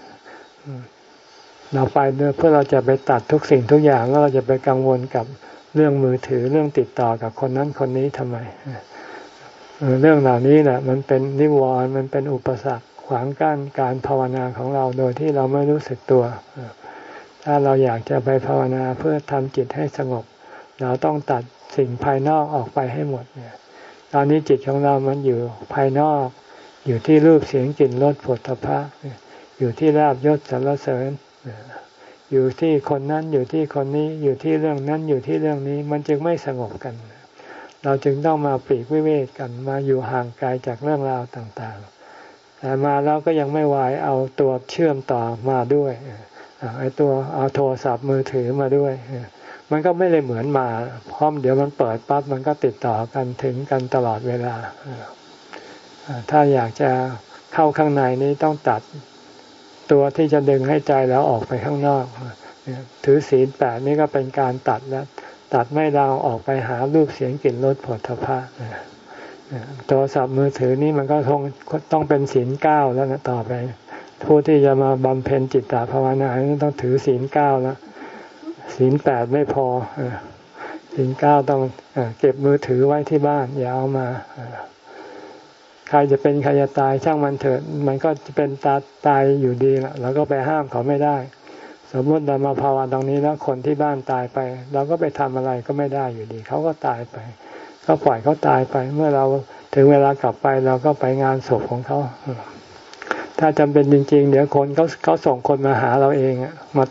เราไปเพื่อเราจะไปตัดทุกสิ่งทุกอย่างแล้วเราจะไปกังวลกับเรื่องมือถือเรื่องติดต่อกับคนนั้นคนนี้ทำไมเรื่องเหล่านี้แหละมันเป็นนิวรณ์มันเป็นอุปสรรคขวางกั้นการภาวนาของเราโดยที่เราไม่รู้สึกตัวถ้าเราอยากจะไปภาวนาเพื่อทำจิตให้สงบเราต้องตัดสิ่งภายนอกออกไปให้หมดเนี่ยตอนนี้จิตของเรามันอยู่ภายนอกอยู่ที่รูปเสียงกลิ่นรสโผฏฐัพพะอยู่ที่ลาภยศสรรเสริญอยู่ที่คนนั้นอยู่ที่คนนี้อยู่ที่เรื่องนั้นอยู่ที่เรื่องนี้มันจึงไม่สงบกันเราจึงต้องมาปลีกวิเวกกันมาอยู่ห่างไกลจากเรื่องราวต่างๆแต่มาแล้วก็ยังไม่วายเอาตัวเชื่อมต่อมาด้วยไอ้ตัวเอาโทรศัพท์มือถือมาด้วยมันก็ไม่ได้เหมือนมาพร้อมเดี๋ยวมันเปิดปั๊บมันก็ติดต่อกันถึงกันตลอดเวลาถ้าอยากจะเข้าข้างในนี้ต้องตัดตัวที่จะดึงให้ใจแล้วออกไปข้างนอกถือศีลแปดนี่ก็เป็นการตัดแล้วตัดไม่เราออกไปหารูปเสียงกลิ่นรสโผฏฐัพพะโทรศัพท์มือถือนี่มันก็ต้องต้องเป็นศีลเก้าแล้วนะต่อไปผู้ที่จะมาบำเพ็ญจิตตภาวนาต้องถือศีลเก้าแล้วศีลแปดไม่พอศีลเก้าต้องเก็บมือถือไว้ที่บ้านอย่าเอามาใครจะเป็นใครจะตายช่างมันเถิดมันก็จะเป็นตาตายอยู่ดีละเราก็ไปห้ามเขาไม่ได้สมมติเรามาภาวนาตรงนี้แล้วคนที่บ้านตายไปเราก็ไปทำอะไรก็ไม่ได้อยู่ดีเขาก็ตายไปก็ปล่อยเขาตายไปเมื่อเราถึงเวลากลับไปเราก็ไปงานศพของเขาถ้าจำเป็นจริงๆเดี๋ยวคนเขาเขาส่งคนมาหาเราเองมา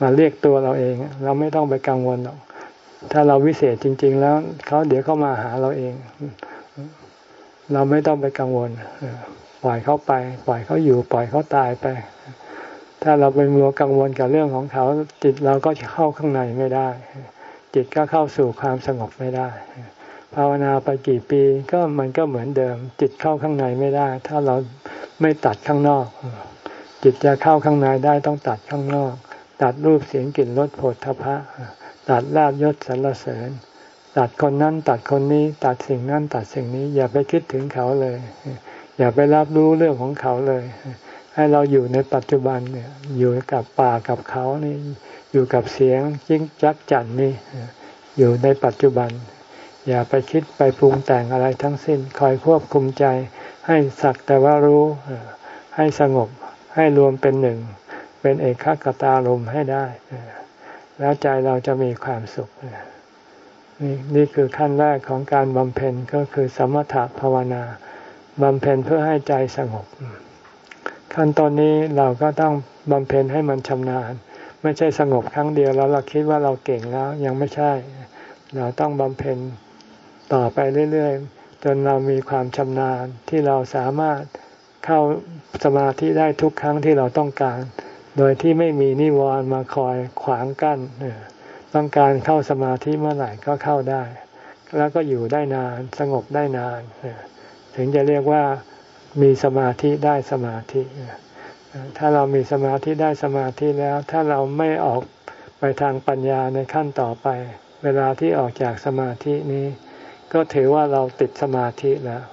มาเรียกตัวเราเองเราไม่ต้องไปกังวลหรอกถ้าเราวิเศษจริงๆแล้วเขาเดี๋ยวเขามาหาเราเองเราไม่ต้องไปกังวลปล่อยเขาไปปล่อยเขาอยู่ปล่อยเขาตายไปถ้าเราไปมัวกังวลกับเรื่องของเขาจิตเราก็จะเข้าข้างในไม่ได้จิตก็เข้าสู่ความสงบไม่ได้ภาวนาไปกี่ปีก็มันก็เหมือนเดิมจิตเข้าข้างในไม่ได้ถ้าเราไม่ตัดข้างนอกจิตจะเข้าข้างในได้ต้องตัดข้างนอกตัดรูปเสียงกลิ่นรสโผฏฐัพพะตัดลาภยศสรรเสริญตัดคนนั้นตัดคนนี้ตัดสิ่งนั้นตัดสิ่งนี้อย่าไปคิดถึงเขาเลยอย่าไปรับรู้เรื่องของเขาเลยให้เราอยู่ในปัจจุบันเนี่ยอยู่กับป่ากับเขานี่อยู่กับเสียงจิ้งจักจั่นนี่อยู่ในปัจจุบันอย่าไปคิดไปปรุงแต่งอะไรทั้งสิ้นคอยควบคุมใจให้สักแต่ว่ารู้ให้สงบให้รวมเป็นหนึ่งเป็นเอกคตารมณ์ให้ได้แล้วใจเราจะมีความสุขนี่นี่คือขั้นแรกของการบำเพ็ญก็คือสมถภาวนาบำเพ็ญเพื่อให้ใจสงบขั้นตอนนี้เราก็ต้องบำเพ็ญให้มันชำนาญไม่ใช่สงบครั้งเดียวแล้วเราคิดว่าเราเก่งแล้วยังไม่ใช่เราต้องบำเพ็ญต่อไปเรื่อยๆจนเรามีความชำนาญที่เราสามารถเข้าสมาธิได้ทุกครั้งที่เราต้องการโดยที่ไม่มีนิวรณ์มาคอยขวางกั้นต้องการเข้าสมาธิเมื่อไหร่ก็เข้าได้แล้วก็อยู่ได้นานสงบได้นานถึงจะเรียกว่ามีสมาธิได้สมาธิถ้าเรามีสมาธิได้สมาธิแล้วถ้าเราไม่ออกไปทางปัญญาในขั้นต่อไปเวลาที่ออกจากสมาธินี้ก็ถือว่าเราติดสมาธิแล้ว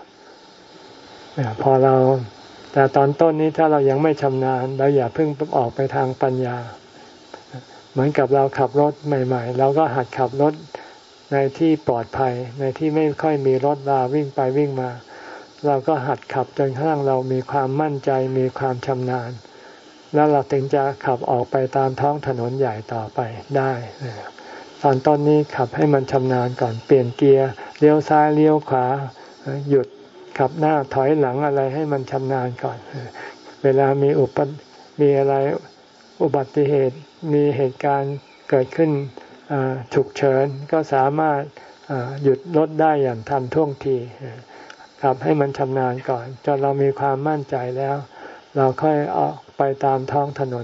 พอเราแต่ตอนต้นนี้ถ้าเรายังไม่ชำนาญเราอย่าเพิ่งออกไปทางปัญญาเหมือนกับเราขับรถใหม่ๆเราก็หัดขับรถในที่ปลอดภัยในที่ไม่ค่อยมีรถราวิ่งไปวิ่งมาเราก็หัดขับจนกระทั่งเรามีความมั่นใจมีความชำนาญแล้วเราถึงจะขับออกไปตามท้องถนนใหญ่ต่อไปได้ตอนต้นนี้ขับให้มันชำนาญก่อนเปลี่ยนเกียร์เลี้ยวซ้ายเลี้ยวขวาหยุดขับหน้าถอยหลังอะไรให้มันชำนาญก่อนเวลามีอุบัติมีอะไรอุบัติเหตุมีเหตุการณ์เกิดขึ้นฉุกเฉินก็สามารถหยุดรถได้อย่างทันท่วงทีขับให้มันชำนาญก่อนจนเรามีความมั่นใจแล้วเราค่อยออกไปตามท้องถนน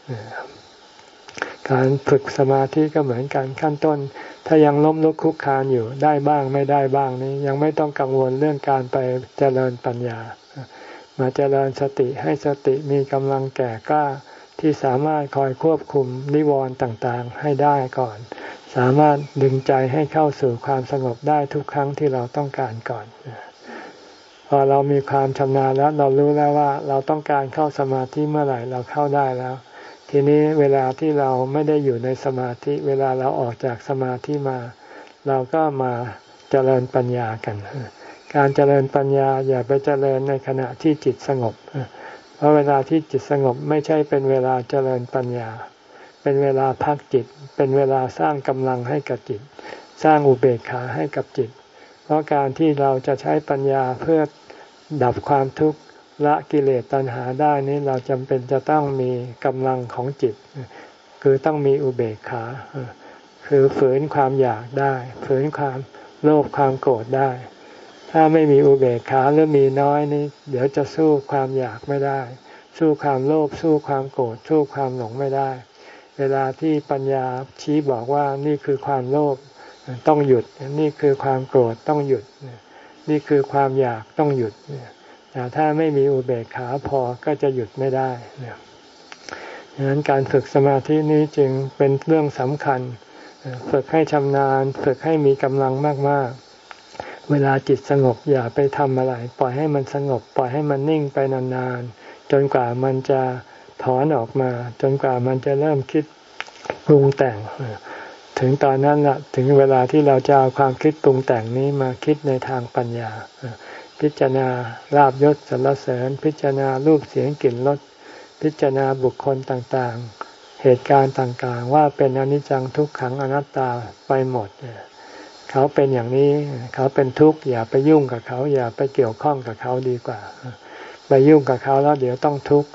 การฝึกสมาธิก็เหมือนกันขั้นต้นถ้ายังล้มลุกคลุกคลานอยู่ได้บ้างไม่ได้บ้างนี้ยังไม่ต้องกังวลเรื่องการไปเจริญปัญญามาเจริญสติให้สติมีกำลังแก่กล้าที่สามารถคอยควบคุมนิวรณ์ต่างๆให้ได้ก่อนสามารถดึงใจให้เข้าสู่ความสงบได้ทุกครั้งที่เราต้องการก่อนพอเรามีความชำนาญแล้วเรารู้แล้วว่าเราต้องการเข้าสมาธิเมื่อไหร่เราเข้าได้แล้วทีนี้เวลาที่เราไม่ได้อยู่ในสมาธิเวลาเราออกจากสมาธิมาเราก็มาเจริญปัญญากันการเจริญปัญญาอย่าไปเจริญในขณะที่จิตสงบเพราะเวลาที่จิตสงบไม่ใช่เป็นเวลาเจริญปัญญาเป็นเวลาพักจิตเป็นเวลาสร้างกำลังให้กับจิตสร้างอุเบกขาให้กับจิตเพราะการที่เราจะใช้ปัญญาเพื่อดับความทุกข์ละกิเลสตัณหาได้นี้เราจำเป็นจะต้องมีกำลังของจิตคือต้องมีอุเบกขาคือฝืนความอยากได้ฝืนความโลภความโกรธได้ถ้าไม่มีอุเบกขาหรือมีน้อยนี้เดี๋ยวจะสู้ความอยากไม่ได้สู้ความโลภสู้ความโกรธสู้ความหลงไม่ได้เวลาที่ปัญญาชี้บอกว่านี่คือความโลภต้องหยุดนี่คือความโกรธต้องหยุดนี่คือความอยากต้องหยุดแต่ถ้าไม่มีอุเบกขาพอก็จะหยุดไม่ได้ดังนั้นการฝึกสมาธินี้จึงเป็นเรื่องสำคัญฝึกให้ชำนาญฝึกให้มีกำลังมากๆเวลาจิตสงบอย่าไปทำอะไรปล่อยให้มันสงบปล่อยให้มันนิ่งไปนานๆจนกว่ามันจะถอนออกมาจนกว่ามันจะเริ่มคิดปรุงแต่งถึงตอนนั้นละถึงเวลาที่เราจะเอาความคิดปรุงแต่งนี้มาคิดในทางปัญญาพิจารณาลาภยศสรรเสริญพิจารณารูปเสียงกลิ่นรสพิจารณาบุคคลต่างๆเหตุการณ์ต่างๆว่าเป็นอนิจจังทุกขังอนัตตาไปหมดเขาเป็นอย่างนี้เขาเป็นทุกข์อย่าไปยุ่งกับเขาอย่าไปเกี่ยวข้องกับเขาดีกว่าไปยุ่งกับเขาแล้วเดี๋ยวต้องทุกข์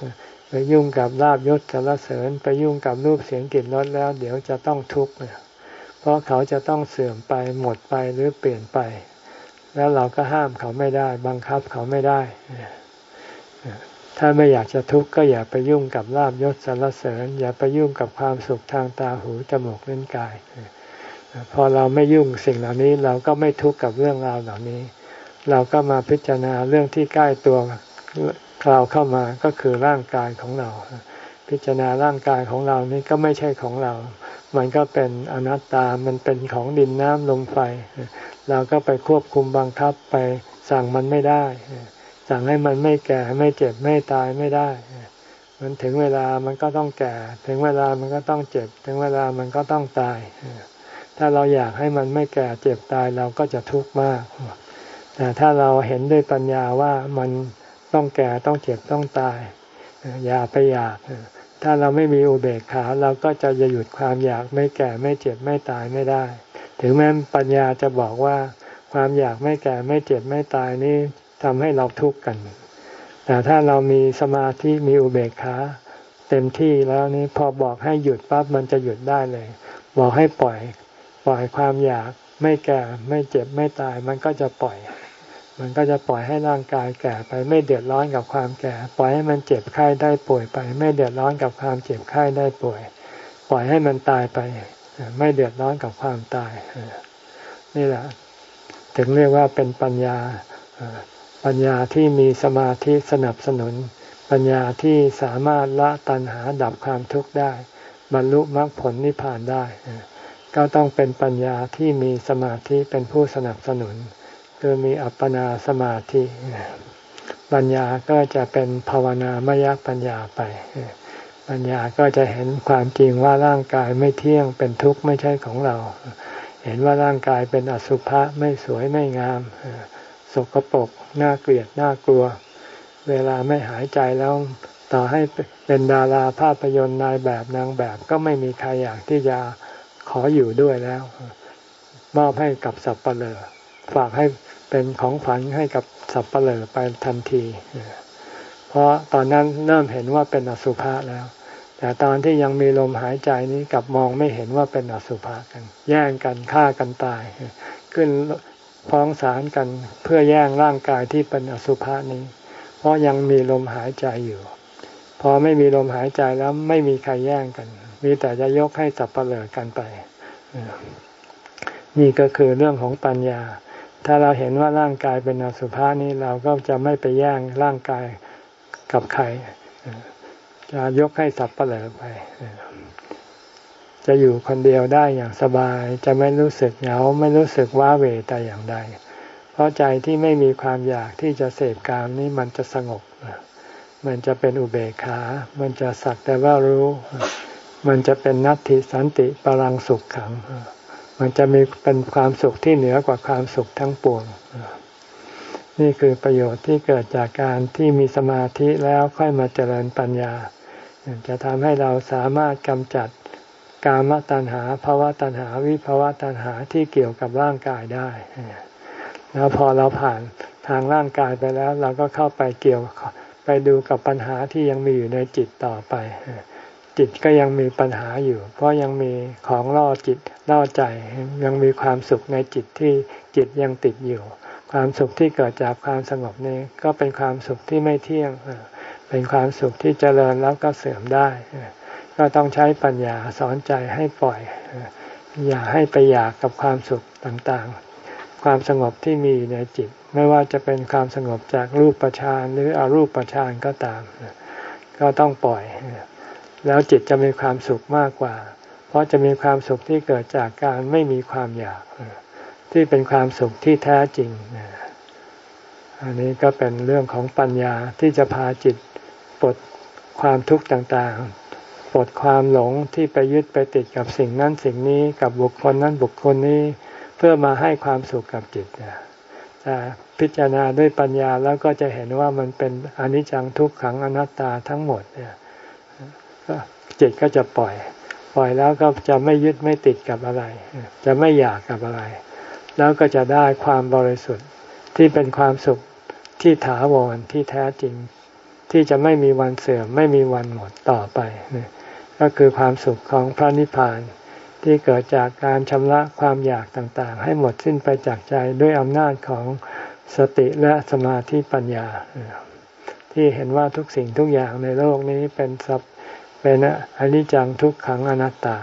ไปยุ่งกับลาภยศสรรเสริญไปยุ่งกับรูปเสียงกลิ่นรสแล้วเดี๋ยวจะต้องทุกข์เนี่ยเพราะเขาจะต้องเสื่อมไปหมดไปหรือเปลี่ยนไปแล้วเราก็ห้ามเขาไม่ได้บังคับเขาไม่ได้ถ้าไม่อยากจะทุกข์ก็อย่าไปยุ่งกับลาภยศสรรเสริญอย่าไปยุ่งกับความสุขทางตาหูจมูกลิ้นกายพอเราไม่ยุ่งสิ่งเหล่านี้เราก็ไม่ทุกข์กับเรื่องราวเหล่านี้เราก็มาพิจารณาเรื่องที่ใกล้ตัวเราเข้ามาก็คือร่างกายของเราพิจารณาร่างกายของเรานี่ก็ไม่ใช่ของเรามันก็เป็นอนัตตามันเป็นของดินน้ำลมไฟเราก็ไปควบคุมบังคับไปสั่งมันไม่ได้สั่งให้มันไม่แก่ไม่เจ็บไม่ตายไม่ได้มันถึงเวลามันก็ต้องแก่ถึงเวลามันก็ต้องเจ็บถึงเวลามันก็ต้องตายถ้าเราอยากให้มันไม่แก่เจ็บตายเราก็จะทุกข์มากแต่ถ้าเราเห็นด้วยปัญญาว่ามันต้องแก่ต้องเจ็บต้องตายอย่าไปอยากถ้าเราไม่มีอุเบกขาเราก็จะหยุดความอยากไม่แก่ไม่เจ็บไม่ตายไม่ได้ถึงแม้ปัญญาจะบอกว่าความอยากไม่แก่ไม่เจ็บไม่ตายนี้ทำให้เราทุกข์กันแต่ถ้าเรามีสมาธิมีอุเบกขาเต็มที่แล้วนี้พอบอกให้หยุดปั๊บมันจะหยุดได้เลยบอกให้ปล่อยปล่อยความอยากไม่แก่ไม่เจ็บไม่ตายมันก็จะปล่อยมันก็จะปล่อยให้ร่างกายแก่ไปไม่เดือดร้อนกับความแก่ปล่อยให้มันเจ็บไข้ได้ป่วยไปไม่เดือดร้อนกับความเจ็บไข้ได้ป่วยปล่อยให้มันตายไปไม่เดือดร้อนกับความตายนี่แหละถึงเรียกว่าเป็นปัญญาปัญญาที่มีสมาธิสนับสนุนปัญญาที่สามารถละตัณหาดับความทุกข์ได้บรรลุมรรคผลนิพพานได้ก็ต้องเป็นปัญญาที่มีสมาธิเป็นผู้สนับสนุนคือมีอัปปนาสมาธิปัญญาก็จะเป็นภาวนามยปัญญาไปปัญญาก็จะเห็นความจริงว่าร่างกายไม่เที่ยงเป็นทุกข์ไม่ใช่ของเราเห็นว่าร่างกายเป็นอสุภะไม่สวยไม่งามสกปรกน่าเกลียดน่ากลัวเวลาไม่หายใจแล้วต่อให้เป็นดาราภาพยนตร์นายแบบนางแบบก็ไม่มีใครอยากที่จะขออยู่ด้วยแล้วมอบให้กับสัปเหร่อฝากให้เป็นของขวัญให้กับสัปเหร่อไปทันทีเพราะตอนนั้นเริ่มเห็นว่าเป็นอสุภะแล้วแต่ตอนที่ยังมีลมหายใจนี้กลับมองไม่เห็นว่าเป็นอสุภะกันแย่งกันฆ่ากันตายขึ้นฟ้องศาลกันเพื่อแย่งร่างกายที่เป็นอสุภะนี้เพราะยังมีลมหายใจอยู่พอไม่มีลมหายใจแล้วไม่มีใครแย่งกันมีแต่จะยกให้สัปเหร่อกันไปนี่ก็คือเรื่องของปัญญาถ้าเราเห็นว่าร่างกายเป็นอสุภะนี้เราก็จะไม่ไปแย่งร่างกายกับใครจะยกให้สัปเหร่อไปจะอยู่คนเดียวได้อย่างสบายจะไม่รู้สึกเหงาไม่รู้สึกว้าเหวแต่อย่างใดเพราะใจที่ไม่มีความอยากที่จะเสพกามนี้มันจะสงบมันจะเป็นอุเบกขามันจะสักแต่ว่ารู้มันจะเป็นนัตถิสันติปรังสุขขังมันจะมีเป็นความสุขที่เหนือกว่าความสุขทั้งปวงนี่คือประโยชน์ที่เกิดจากการที่มีสมาธิแล้วค่อยมาเจริญปัญญาจะทำให้เราสามารถกำจัดกามตัณหาภวตัณหาวิภวตัณหาที่เกี่ยวกับร่างกายได้แล้วพอเราผ่านทางร่างกายไปแล้วเราก็เข้าไปเกี่ยวไปดูกับปัญหาที่ยังมีอยู่ในจิตต่อไปจิตก็ยังมีปัญหาอยู่เพราะยังมีของล่อจิตล่อใจยังมีความสุขในจิตที่จิตยังติดอยู่ความสุขที่เกิดจากความสงบนี้ก็เป็นความสุขที่ไม่เที่ยงเป็นความสุขที่เจริญแล้วก็เสื่อมได้ก็ต้องใช้ปัญญาสอนใจให้ปล่อยอย่าให้ไปอยากกับความสุขต่างๆความสงบที่มีในจิตไม่ว่าจะเป็นความสงบจากรูปฌานหรืออรูปฌานก็ตามก็ต้องปล่อยแล้วจิตจะมีความสุขมากกว่าเพราะจะมีความสุขที่เกิดจากการไม่มีความอยากที่เป็นความสุขที่แท้จริงอันนี้ก็เป็นเรื่องของปัญญาที่จะพาจิตปลดความทุกข์ต่างๆปลดความหลงที่ไปยึดไปติดกับสิ่งนั้นสิ่งนี้กับบุคคลนั้นบุคคลนี้เพื่อมาให้ความสุขกับจิตแต่พิจารณาด้วยปัญญาแล้วก็จะเห็นว่ามันเป็นอนิจจังทุกขังอนัตตาทั้งหมดเนี่ยจิตก็จะปล่อยปล่อยแล้วก็จะไม่ยึดไม่ติดกับอะไรจะไม่อยากกับอะไรแล้วก็จะได้ความบริสุทธิ์ที่เป็นความสุขที่ถาวรที่แท้จริงที่จะไม่มีวันเสื่อมไม่มีวันหมดต่อไปก็คือความสุขของพระนิพพานที่เกิดจากการชำระความอยากต่างๆให้หมดสิ้นไปจากใจด้วยอำนาจของสติและสมาธิปัญญาที่เห็นว่าทุกสิ่งทุกอย่างในโลกนี้เป็นสัพเป็นอนิจจังทุกขังอนัตตา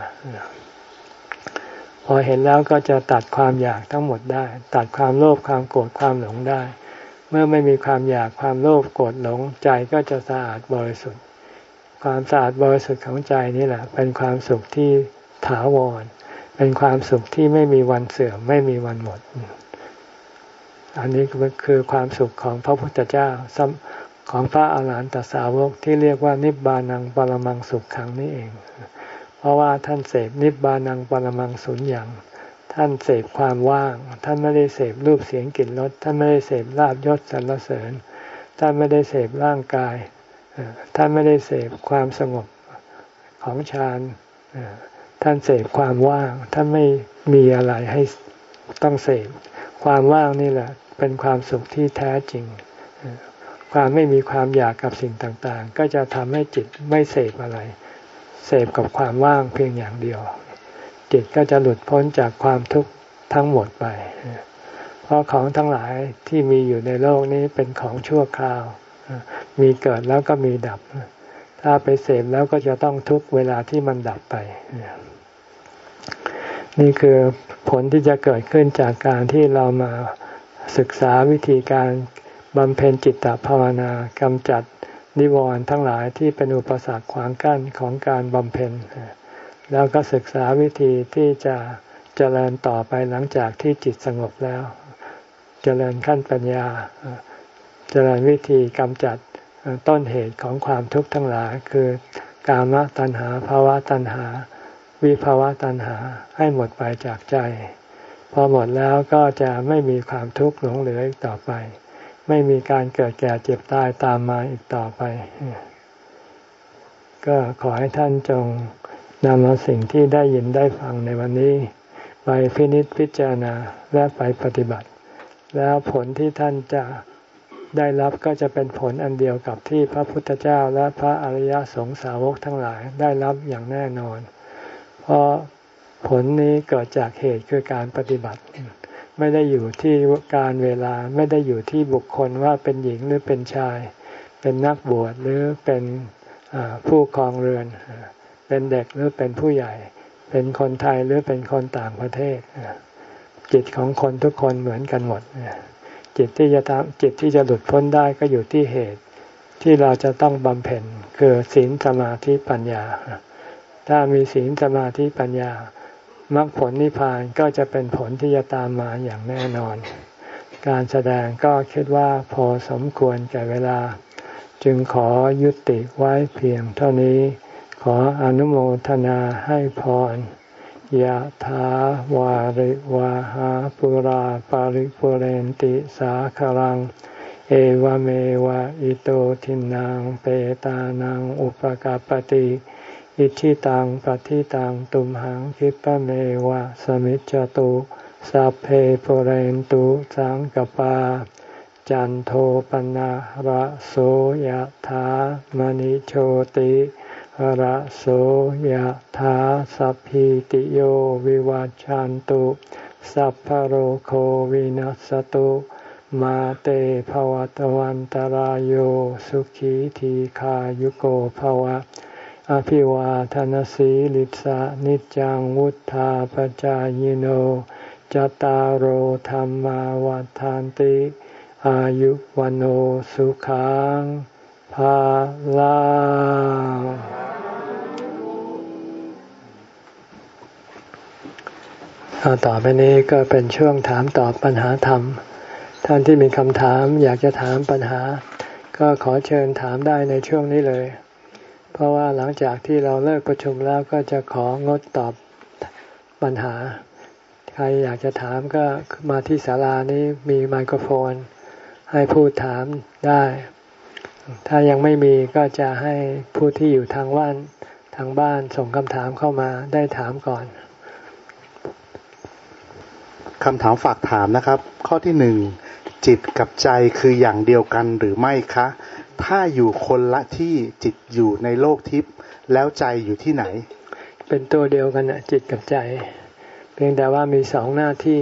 พอเห็นแล้วก็จะตัดความอยากทั้งหมดได้ตัดความโลภความโกรธความหลงได้เมื่อไม่มีความอยากความโลภโกรธหลงใจก็จะสะอาดบริสุทธิ์ความสะอาดบริสุทธิ์ของใจนี่แหละเป็นความสุขที่ถาวรเป็นความสุขที่ไม่มีวันเสื่อมไม่มีวันหมดอันนี้คือความสุขของพระพุทธเจ้าของพระอาหารหันตสาวกที่เรียกว่านิบานังปรมังสุขขังนี่เองเพราะว่าท่านเสพนิบานังปรมังสุญญังท่านเสพความว่างท่านไม่ได้เสพรูปเสียงกลิ่นรสท่านไม่ได้เสพลาภยศสรรเสริญท่านไม่ได้เสพร่างกายท่านไม่ได้เสพความสงบของฌานท่านเสพความว่างท่านไม่มีอะไรให้ต้องเสพความว่างนี่แหละเป็นความสุขที่แท้จริงความไม่มีความอยากกับสิ่งต่างๆก็จะทำให้จิตไม่เสพอะไรเสพกับความว่างเพียงอย่างเดียวจิตก็จะหลุดพ้นจากความทุกข์ทั้งหมดไปเพราะของทั้งหลายที่มีอยู่ในโลกนี้เป็นของชั่วคราวมีเกิดแล้วก็มีดับถ้าไปเสพแล้วก็จะต้องทุกข์เวลาที่มันดับไปนี่คือผลที่จะเกิดขึ้นจากการที่เรามาศึกษาวิธีการบำเพ็ญจิตตภาวนากำจัดนิวรณ์ทั้งหลายที่เป็นอุปสรรคขวางกั้นของการบำเพ็ญแล้วก็ศึกษาวิธีที่จะเจริญต่อไปหลังจากที่จิตสงบแล้วเจริญขั้นปัญญาเจริญวิธีกำจัดต้นเหตุของความทุกข์ทั้งหลายคือกามตัณหาภาวะตัณหาวิภาวะตัณหาให้หมดไปจากใจพอหมดแล้วก็จะไม่มีความทุกข์หลงเหลืออีกต่อไปไม่มีการเกิดแก่เจ็บตายตามมาอีกต่อไปก็ขอให้ท่านจงนำเอาสิ่งที่ได้ยินได้ฟังในวันนี้ไปพินิจพิจารณาและไปปฏิบัติแล้วผลที่ท่านจะได้รับก็จะเป็นผลอันเดียวกับที่พระพุทธเจ้าและพระอริยสงสาวกทั้งหลายได้รับอย่างแน่นอนเพราะผลนี้เกิดจากเหตุคือการปฏิบัติไม่ได้อยู่ที่การเวลาไม่ได้อยู่ที่บุคคลว่าเป็นหญิงหรือเป็นชายเป็นนักบวชหรือเป็นผู้ครองเรือนเป็นเด็กหรือเป็นผู้ใหญ่เป็นคนไทยหรือเป็นคนต่างประเทศจิตของคนทุกคนเหมือนกันหมดจิตที่จะทำจิตที่จะหลุดพ้นได้ก็อยู่ที่เหตุที่เราจะต้องบำเพ็ญคือศีลสมาธิปัญญาถ้ามีศีลสมาธิปัญญามรรคผลนิพพานก็จะเป็นผลที่จะตามมาอย่างแน่นอนการแสดงก็คิดว่าพอสมควรแก่เวลาจึงขอยุติไว้เพียงเท่านี้ขออนุโมทนาให้พรยะถาวาริวาหาปุราปาริปุเรนติสาคลังเอวเมวะอิโตทินังเปตานังอุปกัปปติอิชิตังปฏิตังตุมหังคิปะเมวะสมิจจตุสัพเพปุเรนตุสังกปาจันโทปนะระโสยถามณิโชติระโสยถาสัพพิติโยวิวัจจันตุสัพพโรโควินัสตุมาเตภวัตวันตารโยสุขีทีขายุโกภวะอภิวาทนสีลิสะนิจังวุธาปจายโนจตารโหธรรมาวัฏฐานติอายุวันโอสุขังภาลังต่อไปนี้ก็เป็นช่วงถามตอบปัญหาธรรมท่านที่มีคำถามอยากจะถามปัญหาก็ขอเชิญถามได้ในช่วงนี้เลยเพราะว่าหลังจากที่เราเลิกประชุมแล้วก็จะของดตอบปัญหาใครอยากจะถามก็มาที่ศาลานี้มีไมโครโฟนให้พูดถามได้ถ้ายังไม่มีก็จะให้ผู้ที่อยู่ทางบ้านทางบ้านส่งคำถามเข้ามาได้ถามก่อนคำถามฝากถามนะครับข้อที่หนึ่งจิตกับใจคืออย่างเดียวกันหรือไม่คะถ้าอยู่คนละที่จิตอยู่ในโลกทิพย์แล้วใจอยู่ที่ไหนเป็นตัวเดียวกันนะจิตกับใจเพียงแต่ว่ามีสองหน้าที่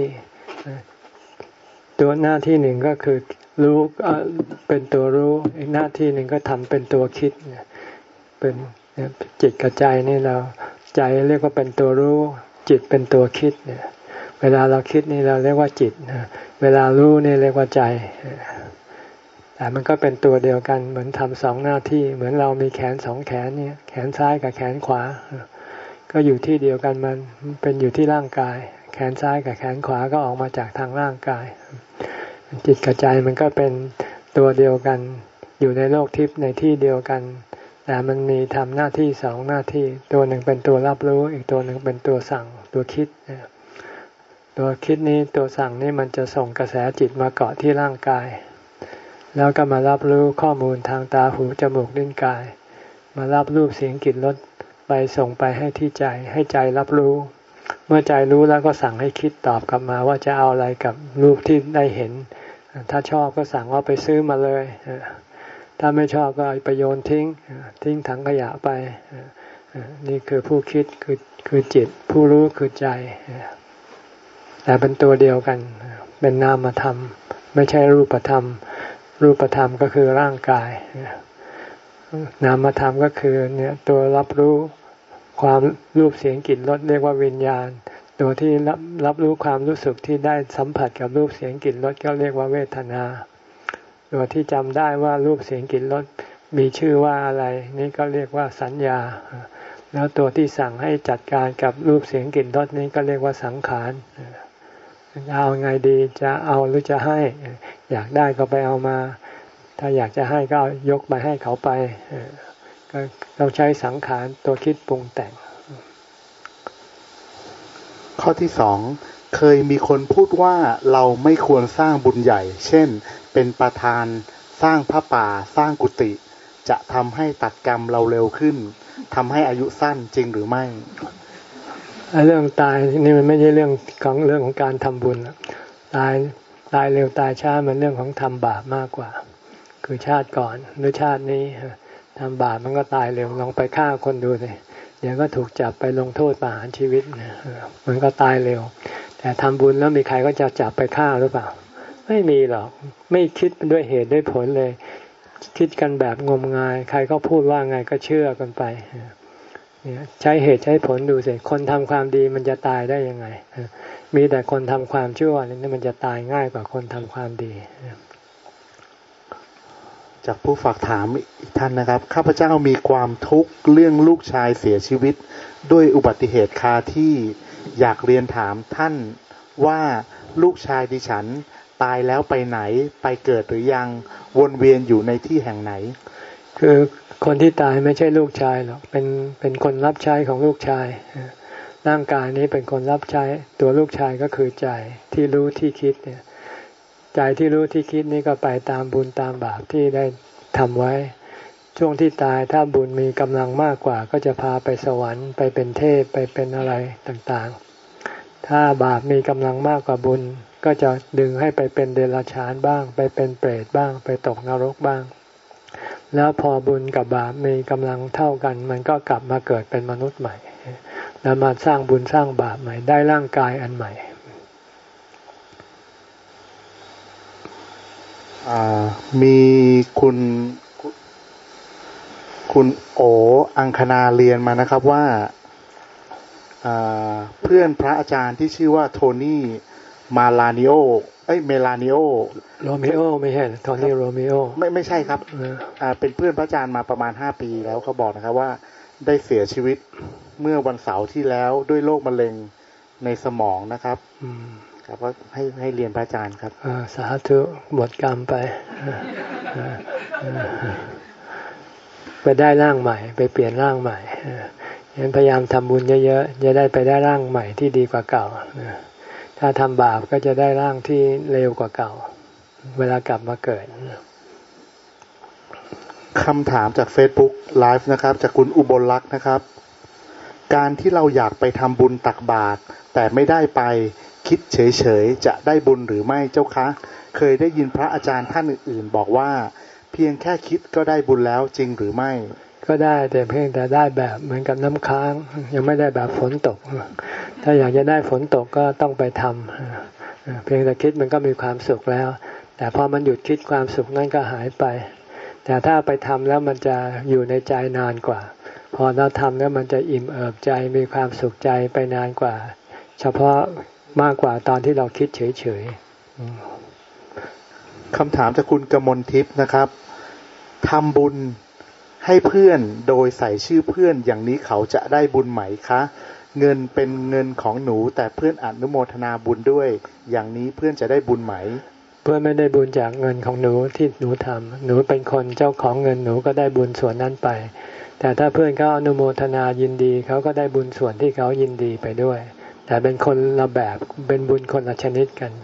ตัวหน้าที่หนึ่งก็คือรู้เป็นตัวรู้อีกหน้าที่หนึ่งก็ทำเป็นตัวคิดเป็นจิตกับใจนี่เราใจเรียกว่าเป็นตัวรู้จิตเป็นตัวคิดเนี่ยเวลาเราคิดนี่เราเรียกว่าจิตเวลารู้นี่เรียกว่าใจแต่มันก็เป็นตัวเดียวกันเหมือนทำสองหน้าที่เหมือนเรามีแขนสองแขนเนี่ยแขนซ้ายกับแขนขวาก็อยู่ที่เดียวกันมันเป็นอยู่ที่ร่างกายแขนซ้ายกับแขนขวาก็ออกมาจากทางร่างกายจิตกับใจมันก็เป็นตัวเดียวกันอยู่ในโลกทิพย์ในที่เดียวกันแต่มันมีทำหน้าที่สองหน้าที่ตัวหนึ่งเป็นตัวรับรู้อีกตัวหนึ่งเป็นตัวสั่งตัวคิดตัวคิดนี้ตัวสั่งนี้มันจะส่งกระแสจิตมาเกาะที่ร่างกายแล้วก็มารับรู้ข้อมูลทางตาหูจมูกลิ้นกายมารับรูปเสียงกลิ่นรสไปส่งไปให้ที่ใจให้ใจรับรู้เมื่อใจรู้แล้วก็สั่งให้คิดตอบกลับมาว่าจะเอาอะไรกับรูปที่ได้เห็นถ้าชอบก็สั่งว่าไปซื้อมาเลยถ้าไม่ชอบก็ไปโยนทิ้งทิ้งถังขยะไปนี่คือผู้คิดคือคือจิตผู้รู้คือใจแต่เป็นตัวเดียวกันเป็นนามธรรมไม่ใช่รูปธรรมรูปธรรมก็คือร่างกายนามธรรมก็คือเนี่ยตัวรับรู้ความรูปเสียงกลิ่นรสเรียกว่าวิญญาณตัวที่รับรับรู้ความรู้สึกที่ได้สัมผัสกับรูปเสียงกลิ่นรสก็เรียกว่าเวทนาตัวที่จำได้ว่ารูปเสียงกลิ่นรสมีชื่อว่าอะไรนี่ก็เรียกว่าสัญญาแล้วตัวที่สั่งให้จัดการกับรูปเสียงกลิ่นรสนี้ก็เรียกว่าสังขารเอาไงดีจะเอาหรือจะให้อยากได้ก็ไปเอามาถ้าอยากจะให้ก็ยกไปให้เขาไปก็เราใช้สังขารตัวคิดปรุงแต่งข้อที่สองเคยมีคนพูดว่าเราไม่ควรสร้างบุญใหญ่เช่นเป็นประธานสร้างพระป่าสร้างกุฏิจะทำให้ตัดกรรมเราเร็วขึ้นทำให้อายุสั้นจริงหรือไม่เรื่องตายนี่มันไม่ใช่เรื่องของเรื่องของการทำบุญตายตายเร็วตายช้ามันเรื่องของทำบาปมากกว่าคือชาติก่อนหรือชาตินี้ทำบาปมันก็ตายเร็วลองไปฆ่าคนดูสิเดี๋ยวก็ถูกจับไปลงโทษประหารชีวิตมันก็ตายเร็วแต่ทำบุญแล้วมีใครก็จะจับไปฆ่าหรือเปล่าไม่มีหรอกไม่คิดด้วยเหตุด้วยผลเลยคิดกันแบบงมงายใครก็พูดว่าไงก็เชื่อกันไปใช้เหตุใช้ผลดูสิคนทำความดีมันจะตายได้ยังไงมีแต่คนทำความชั่วนี่มันจะตายง่ายกว่าคนทำความดีจากผู้ฝากถามอีกท่านนะครับข้าพเจ้ามีความทุกข์เรื่องลูกชายเสียชีวิตด้วยอุบัติเหตุคาที่อยากเรียนถามท่านว่าลูกชายดิฉันตายแล้วไปไหนไปเกิดหรือยังวนเวียนอยู่ในที่แห่งไหนคือคนที่ตายไม่ใช่ลูกชายหรอกเป็นเป็นคนรับใช้ของลูกชายร่างกายนี้เป็นคนรับใช้ตัวลูกชายก็คือใจที่รู้ที่คิดเนี่ยใจที่รู้ที่คิดนี้ก็ไปตามบุญตามบาปที่ได้ทำไว้ช่วงที่ตายถ้าบุญมีกำลังมากกว่าก็จะพาไปสวรรค์ไปเป็นเทพไปเป็นอะไรต่างๆถ้าบาปมีกำลังมากกว่าบุญก็จะดึงให้ไปเป็นเดรัจฉานบ้างไปเป็นเปรตบ้างไปตกนรกบ้างแล้วพอบุญกับบาปมีกำลังเท่ากันมันก็กลับมาเกิดเป็นมนุษย์ใหม่แล้วมาสร้างบุญสร้างบาปใหม่ได้ร่างกายอันใหม่มีคุณคุณโออังคณาเรียนมานะครับว่าเพื่อนพระอาจารย์ที่ชื่อว่าโทนี่มาลานิโอเอ้ยเมลานิโอโรมิโอไม่ใช่โทนี่โรมิโอไม่ไม่ใช่ครับอ่าเป็นเพื่อนพระอาจารย์มาประมาณห้าปีแล้วเขาบอกนะครับว่าได้เสียชีวิตเมื่อวันเสาร์ที่แล้วด้วยโรคมะเร็งในสมองนะครับครับก็ให้ให้เรียนพระอาจารย์ครับสาธุหมดกรรมไปไปได้ร่างใหม่ไปเปลี่ยนร่างใหม่งั้นพยายามทำบุญเยอะๆจะได้ไปได้ร่างใหม่ที่ดีกว่าเก่าถ้าทำบาปก็จะได้ร่างที่เลวกว่าเก่าเวลากลับมาเกิดคำถามจาก Facebook Live นะครับจากคุณอุบลลักษณ์นะครับการที่เราอยากไปทำบุญตักบาตรแต่ไม่ได้ไปคิดเฉยๆจะได้บุญหรือไม่เจ้าคะเคยได้ยินพระอาจารย์ท่านอื่นๆบอกว่าเพียงแค่คิดก็ได้บุญแล้วจริงหรือไม่ก็ได้แต่เพียงแต่ได้แบบเหมือนกับน้ำค้างยังไม่ได้แบบฝนตกถ้าอยากจะได้ฝนตกก็ต้องไปทำเพียงแต่คิดมันก็มีความสุขแล้วแต่พอมันหยุดคิดความสุขนั่นก็หายไปแต่ถ้าไปทำแล้วมันจะอยู่ในใจนานกว่าพอเราทำแล้วมันจะอิ่มเอิบใจมีความสุขใจไปนานกว่าเฉพาะมากกว่าตอนที่เราคิดเฉยๆคำถามจากคุณกมลทิพย์นะครับทำบุญให้เพื่อนโดยใส่ชื่อเพื่อนอย่างนี้เขาจะได้บุญไหมคะเงินเป็นเงินของหนูแต่เพื่อนอนุโมทนาบุญด้วยอย่างนี้เพื่อนจะได้บุญไหมเพื่อนไม่ได้บุญจากเงินของหนูที่หนูทำหนูเป็นคนเจ้าของเงินหนูก็ได้บุญส่วนนั้นไปแต่ถ้าเพื่อนเขาอนุโมทนายินดีเขาก็ได้บุญส่วนที่เขายินดีไปด้วยแต่เป็นคนละแบบเป็นบุญคนละชนิดกัน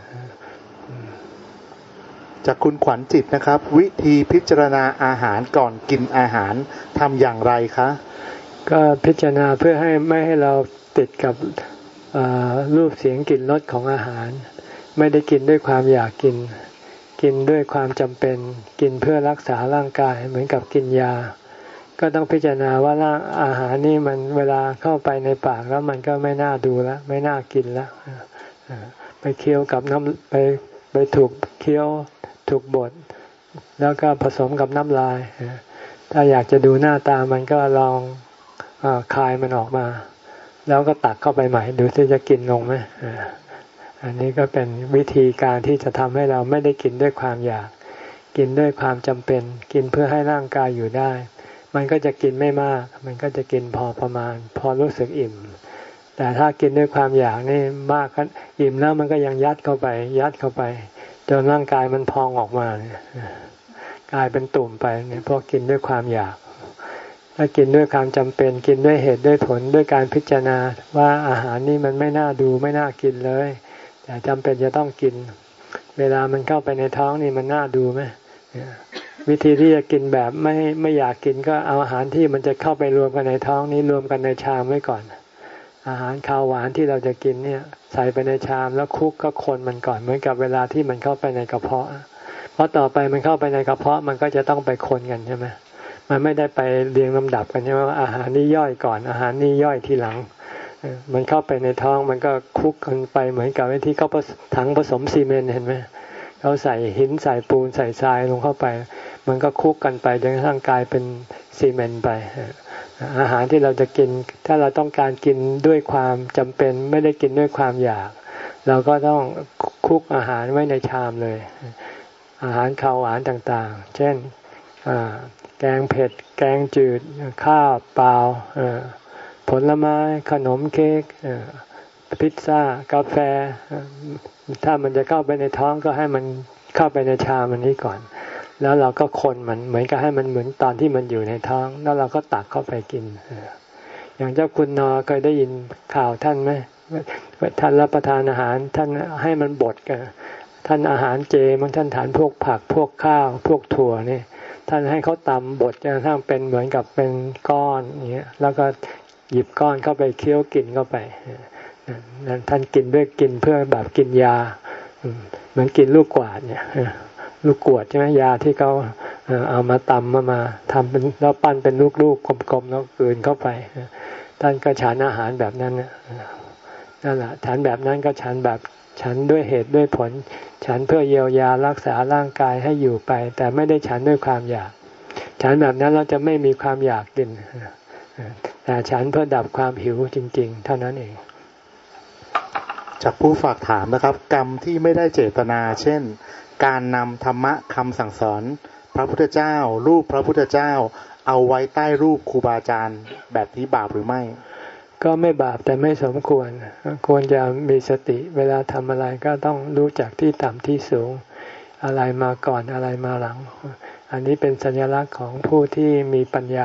จากคุณขวัญจิตนะครับวิธีพิจารณาอาหารก่อนกินอาหารทำอย่างไรคะก็พิจารณาเพื่อให้ไม่ให้เราติดกับรูปเสียงกลิ่นรสของอาหารไม่ได้กินด้วยความอยากกินกินด้วยความจำเป็นกินเพื่อรักษาร่างกายเหมือนกับกินยาก็ต้องพิจารณาว่าร่างอาหารนี่มันเวลาเข้าไปในปากแล้วมันก็ไม่น่าดูแล้วไม่น่ากินแล้วไปเคี้ยวกับน้ำไปไปถูกเคี้ยวถูกบดแล้วก็ผสมกับน้ำลายถ้าอยากจะดูหน้าตามันก็ลองคายมันออกมาแล้วก็ตักเข้าไปใหม่ดูซิจะกินลงไหมอันนี้ก็เป็นวิธีการที่จะทำให้เราไม่ได้กินด้วยความอยากกินด้วยความจำเป็นกินเพื่อให้ร่างกายอยู่ได้มันก็จะกินไม่มากมันก็จะกินพอประมาณพอรู้สึกอิ่มแต่ถ้ากินด้วยความอยากนี่มากก็อิ่มแล้วมันก็ยังยัดเข้าไปยัดเข้าไปจนร่างกายมันพองออกมาเนี่ยกลายเป็นตุ่มไปเนี่ยเพราะกินด้วยความอยากถ้ากินด้วยความจำเป็นกินด้วยเหตุด้วยผลด้วยการพิจารณาว่าอาหารนี่มันไม่น่าดูไม่น่ากินเลยแต่จำเป็นจะต้องกินเวลามันเข้าไปในท้องนี่มันน่าดูไหมวิธีที่จะกินแบบไม่ไม่อยากกินก็เอาอาหารที่มันจะเข้าไปรวมกันในท้องนี้รวมกันในชามไว้ก่อนอาหารคาวหวานที่เราจะกินเนี่ยใส่ไปในชามแล้วคลุกก็คนมันก่อนเหมือนกับเวลาที่มันเข้าไปในกระเพาะเพราะต่อไปมันเข้าไปในกระเพาะมันก็จะต้องไปคนกันใช่ไหมมันไม่ได้ไปเรียงลำดับกันใช่ไหมว่าอาหารนี้ย่อยก่อนอาหารนี้ย่อยทีหลังมันเข้าไปในท้องมันก็คลุกกันไปเหมือนกับที่เขาถังผสมซีเมนต์เห็นไหมเขาใส่หินใส่ปูนใส่ทรายลงเข้าไปมันก็คลุกกันไปจนกระทั่งกลายเป็นซีเมนต์ไปอาหารที่เราจะกินถ้าเราต้องการกินด้วยความจำเป็นไม่ได้กินด้วยความอยากเราก็ต้องคลุกอาหารไว้ในชามเลยอาหารข้าวหวานต่างๆเช่นแกงเผ็ดแกงจืดข้าวเปล่าผลไม้ขนมเค้กพิซซ่ากาแฟถ้ามันจะเข้าไปในท้องก็ให้มันเข้าไปในชามมันนี้ก่อนแล้วเราก็คนมันเหมือนกับให้มันเหมือนตอนที่มันอยู่ในท้องแล้วเราก็ตักเข้าไปกินอย่างเจ้าคุณนอเคยได้ยินข่าวท่านไหมท่านรับประทานอาหารท่านให้มันบดกันท่านอาหารเจมันท่านทานพวกผักพวกข้าวพวกถั่วนี่ท่านให้เขาตำบดจนกระทั่งเป็นเหมือนกับเป็นก้อนอย่างเงี้ยแล้วก็หยิบก้อนเข้าไปเคี้ยวกินเข้าไปท่านกินด้วยกินเพื่อแบบกินยาเหมือนกินลูกกวาดเนี่ยลูกกวดใช่ไหมยาที่เขาเอามาตำมามาทำเป็นแล้วปั้นเป็นลูกๆกลมๆแล้วกลืนเข้าไปท่านก็ฉันอาหารแบบนั้นนั่นแหละฉันแบบนั้นก็ฉันแบบฉันด้วยเหตุด้วยผลฉันเพื่อเยียวยารักษาร่างกายให้อยู่ไปแต่ไม่ได้ฉันด้วยความอยากฉันแบบนั้นเราจะไม่มีความอยากกินแต่ฉันเพื่อดับความหิวจริงๆเท่านั้นเองจากผู้ฝากถามนะครับกรรมที่ไม่ได้เจตนาเช่นการนำธรรมะคำสั่งสอนพระพุทธเจ้ารูปพระพุทธเจ้าเอาไว้ใต้รูปครูบาอาจารย์แบบนี้บาปหรือไม่ก็ไม่บาปแต่ไม่สมควรควรจะมีสติเวลาทำอะไรก็ต้องรู้จักที่ต่ำที่สูงอะไรมาก่อนอะไรมาหลังอันนี้เป็นสัญลักษณ์ของผู้ที่มีปัญญา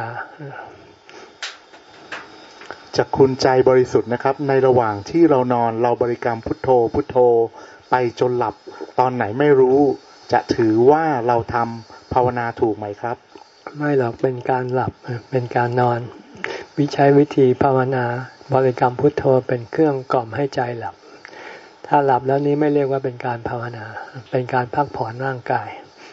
จากคุณใจบริสุทธิ์นะครับในระหว่างที่เรานอนเราบริกรรมพุทโธพุทโธไปจนหลับตอนไหนไม่รู้จะถือว่าเราทำภาวนาถูกไหมครับไม่หรอกเป็นการหลับเป็นการนอนวิใช้วิธีภาวนาบริกรรมพุทโธเป็นเครื่องกล่อมให้ใจหลับถ้าหลับแล้วนี้ไม่เรียกว่าเป็นการภาวนาเป็นการพักผ่อนร่างกาย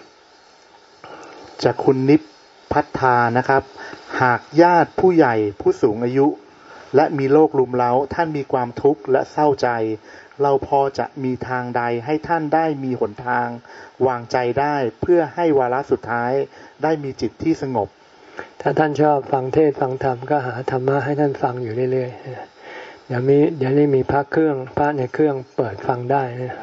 จากคุณนิพพัฒนานะครับหากญาติผู้ใหญ่ผู้สูงอายุและมีโรครุมเร้าท่านมีความทุกข์และเศร้าใจเราพอจะมีทางใดให้ท่านได้มีหนทางวางใจได้เพื่อให้วาระสุดท้ายได้มีจิตที่สงบถ้าท่านชอบฟังเทศฟังธรรมก็หาธรรมะให้ท่านฟังอยู่เรื่อยๆเดี๋ยวมีเดี๋ยวนี้มีพระเครื่องพระในเครื่องเปิดฟังได้นะ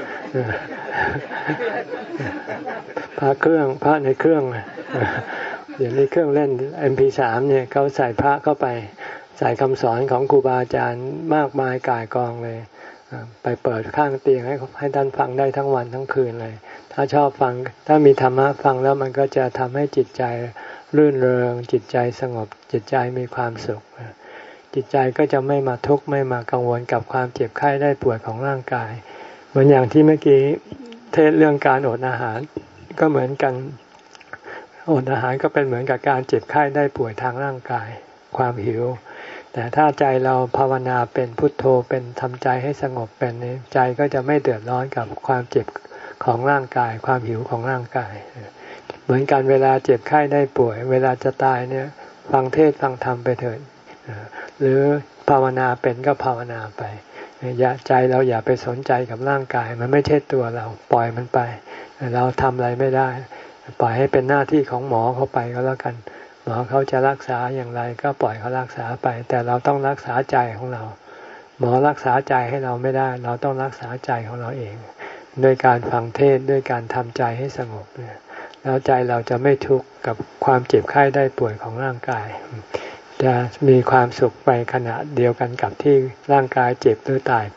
พระเครื่องพระในเครื่องเดี๋ยวนี้เครื่องเล่น เอ็ม พี สาม เนี่ยเขาใส่พระเข้าไปใส่คำสอนของครูบาอาจารย์มากมายก่ายกองเลยไปเปิดข้างเตียงให้ให้ท่านฟังได้ทั้งวันทั้งคืนเลยถ้าชอบฟังถ้ามีธรรมะฟังแล้วมันก็จะทำให้จิตใจรื่นเริงจิตใจสงบจิตใจมีความสุขจิตใจก็จะไม่มาทุกข์ไม่มากังวลกับความเจ็บไข้ได้ป่วยของร่างกายเหมือนอย่างที่เมื่อกี้เทศเรื่องการอดอาหารก็เหมือนกันอดอาหารก็เป็นเหมือนกับการเจ็บไข้ได้ป่วยทางร่างกายความหิวแต่ถ้าใจเราภาวนาเป็นพุทโธเป็นทำใจให้สงบเป็นนี้ใจก็จะไม่เดือดร้อนกับความเจ็บของร่างกายความหิวของร่างกายเหมือนกันเวลาเจ็บไข้ได้ป่วยเวลาจะตายเนี่ยฟังเทศฟังธรรมไปเถิดหรือภาวนาเป็นก็ภาวนาไปอย่าใจเราอย่าไปสนใจกับร่างกายมันไม่ใช่ตัวเราปล่อยมันไปเราทำอะไรไม่ได้ปล่อยให้เป็นหน้าที่ของหมอเขาไปก็แล้วกันหมอเขาจะรักษาอย่างไรก็ปล่อยเขารักษาไปแต่เราต้องรักษาใจของเราหมอรักษาใจให้เราไม่ได้เราต้องรักษาใจของเราเองด้วยการฟังเทศด้วยการทำใจให้สงบแล้วใจเราจะไม่ทุกข์กับความเจ็บไข้ได้ป่วยของร่างกายจะมีความสุขไปขณะเดียวกันกับที่ร่างกายเจ็บหรือตายไป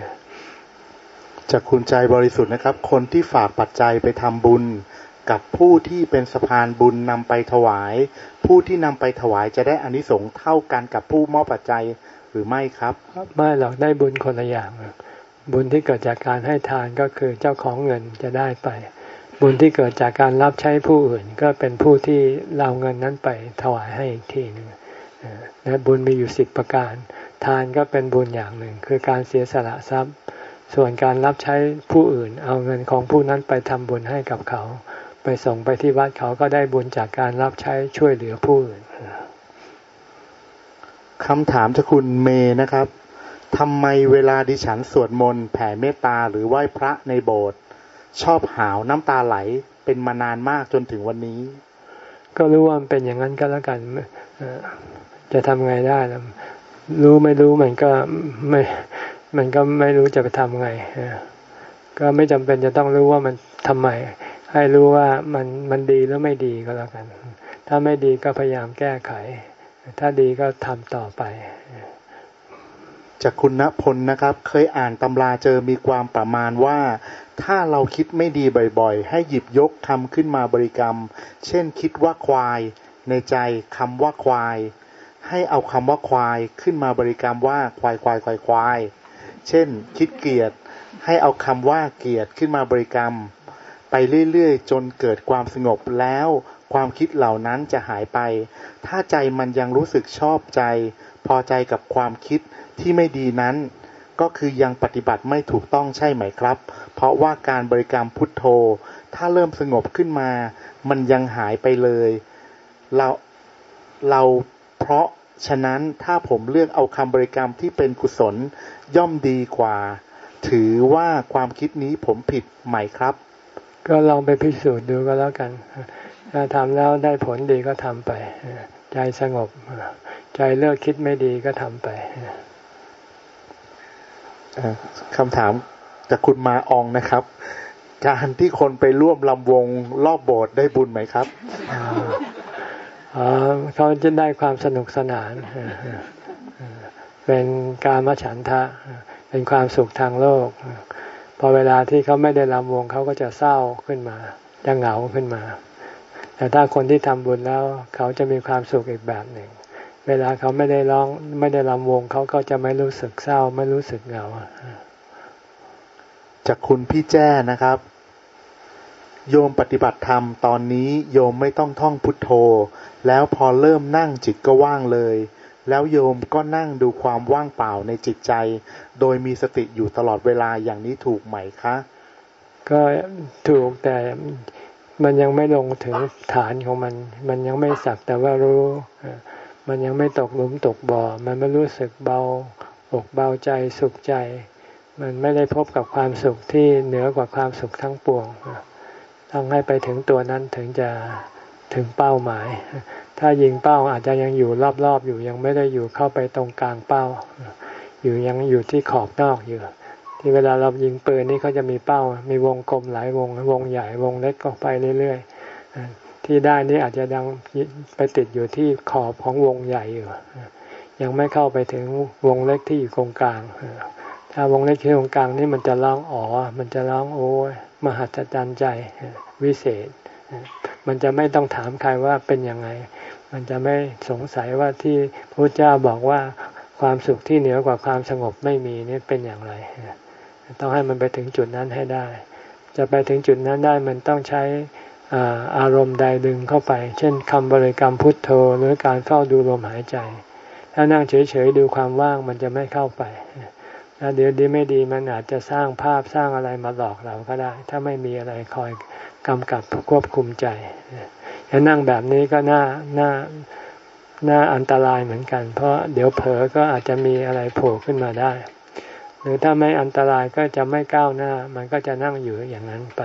จากคุณใจบริสุทธิ์นะครับคนที่ฝากปัจจัยไปทำบุญกับผู้ที่เป็นสะพานบุญนำไปถวายผู้ที่นำไปถวายจะได้อานิสงส์เท่ากันกับผู้มอบปัจจัยหรือไม่ครับไม่หรอกได้บุญคนละอย่างบุญที่เกิดจากการให้ทานก็คือเจ้าของเงินจะได้ไปบุญที่เกิดจากการรับใช้ผู้อื่นก็เป็นผู้ที่เราเงินนั้นไปถวายให้อีกทีหนึ่งและบุญมีอยู่สิบประการทานก็เป็นบุญอย่างหนึ่งคือการเสียสละทรัพย์ส่วนการรับใช้ผู้อื่นเอาเงินของผู้นั้นไปทำบุญให้กับเขาไปส่งไปที่วัดเขาก็ได้บุญจากการรับใช้ช่วยเหลือผู้อื่นคำถามจากคุณเมย์นะครับทำไมเวลาดิฉันสวดมนต์แผ่เมตตาหรือไหว้พระในโบสถ์ชอบหาวน้ำตาไหลเป็นมานานมากจนถึงวันนี้ก็รู้ว่ามันเป็นอย่างนั้นก็แล้วกันจะทำไงได้ล่ะรู้ไม่รู้มันก็ไม่มันก็ไม่รู้จะไปทำไงก็ไม่จำเป็นจะต้องรู้ว่ามันทำไมให้รู้ว่ามันมันดีหรือไม่ดีก็แล้วกันถ้าไม่ดีก็พยายามแก้ไขถ้าดีก็ทำต่อไปจากคุณณพลนะครับเคยอ่านตำราเจอมีความประมาณว่าถ้าเราคิดไม่ดีบ่อยๆให้หยิบยกคำขึ้นมาบริกรรมเช่นคิดว่าควายในใจคำว่าควายให้เอาคำว่าควายขึ้นมาบริกรรมว่าควายควายควายควายเช่นคิดเกลียดให้เอาคำว่าเกลียดขึ้นมาบริกรรมไปเรื่อยๆจนเกิดความสงบแล้วความคิดเหล่านั้นจะหายไปถ้าใจมันยังรู้สึกชอบใจพอใจกับความคิดที่ไม่ดีนั้นก็คือยังปฏิบัติไม่ถูกต้องใช่ไหมครับเพราะว่าการบริกรรมพุทโธถ้าเริ่มสงบขึ้นมามันยังหายไปเลยเราเราเพราะฉะนั้นถ้าผมเลือกเอาคำบริกรรมที่เป็นกุศลย่อมดีกว่าถือว่าความคิดนี้ผมผิดไหมครับก็ลองไปพิสูจน์ดูก็แล้วกันถ้าทำแล้วได้ผลดีก็ทำไปใจสงบใจเลิกคิดไม่ดีก็ทำไปคำถามจากคุณมาอองนะครับการที่คนไปร่วมลำวงรอบโบสถ์ได้บุญไหมครับอ๋อเขาจะได้ความสนุกสนานเป็นกามฉันทะเป็นความสุขทางโลกพอเวลาที่เขาไม่ได้ลำวงเขาก็จะเศร้าขึ้นมาจะเหงาขึ้นมาแต่ถ้าคนที่ทำบุญแล้วเขาจะมีความสุขอีกแบบหนึ่งเวลาเขาไม่ได้ร้องไม่ได้ลำวงเขาก็จะไม่รู้สึกเศร้าไม่รู้สึกเหงาจากคุณพี่แจ้นะครับโยมปฏิบัติธรรมตอนนี้โยมไม่ต้องท่องพุทโธแล้วพอเริ่มนั่งจิตก็ว่างเลยแล้วโยมก็นั่งดูความว่างเปล่าในจิตใจโดยมีสติอยู่ตลอดเวลาอย่างนี้ถูกไหมคะก็ถูกแต่มันยังไม่ลงถึงฐานของมันมันยังไม่สักแต่ว่ารู้มันยังไม่ตกหลุมตกบ่อมันไม่รู้สึกเบาอกเบาใจสุขใจมันไม่ได้พบกับความสุขที่เหนือกว่าความสุขทั้งปวงต้องให้ไปถึงตัวนั้นถึงจะถึงเป้าหมายถ้ายิงเป้าอาจจะยังอยู่รอบๆอยู่ยังไม่ได้อยู่เข้าไปตรงกลางเป้าอยู่ยังอยู่ที่ขอบนอกอยู่ที่เวลาเรายิงปืนนี่เขาจะมีเป้ามีวงกลมหลายวงวงใหญ่วงเล็กก็ไปเรื่อยๆที่ได้นี่อาจจะดังไปติดอยู่ที่ขอบของวงใหญ่อยู่ยังไม่เข้าไปถึงวงเล็กที่อยู่ตรงกลางถ้าวงเล็กที่ตรงกลางนี่มันจะร้องอ๋อมันจะร้องโอ้ยมหัศจรรย์ใจวิเศษมันจะไม่ต้องถามใครว่าเป็นยังไงมันจะไม่สงสัยว่าที่พระเจ้าบอกว่าความสุขที่เหนือกว่าความสงบไม่มีนี่เป็นอย่างไรต้องให้มันไปถึงจุดนั้นให้ได้จะไปถึงจุดนั้นได้มันต้องใช้อารมณ์ใดดึงเข้าไปเช่นคำบริกรรมพุทโธหรือการเข้าดูลมหายใจถ้านั่งเฉยๆดูความว่างมันจะไม่เข้าไปแล้วเดี๋ยวดีไม่ดีมันอาจจะสร้างภาพสร้างอะไรมาหลอกเราก็ได้ถ้าไม่มีอะไรคอยกำกับควบคุมใจถ้านั่งแบบนี้ก็น่าน่าน่าอันตรายเหมือนกันเพราะเดี๋ยวเผลอก็อาจจะมีอะไรโผล่ขึ้นมาได้หรือถ้าไม่อันตรายก็จะไม่ก้าวหน้ามันก็จะนั่งอยู่อย่างนั้นไป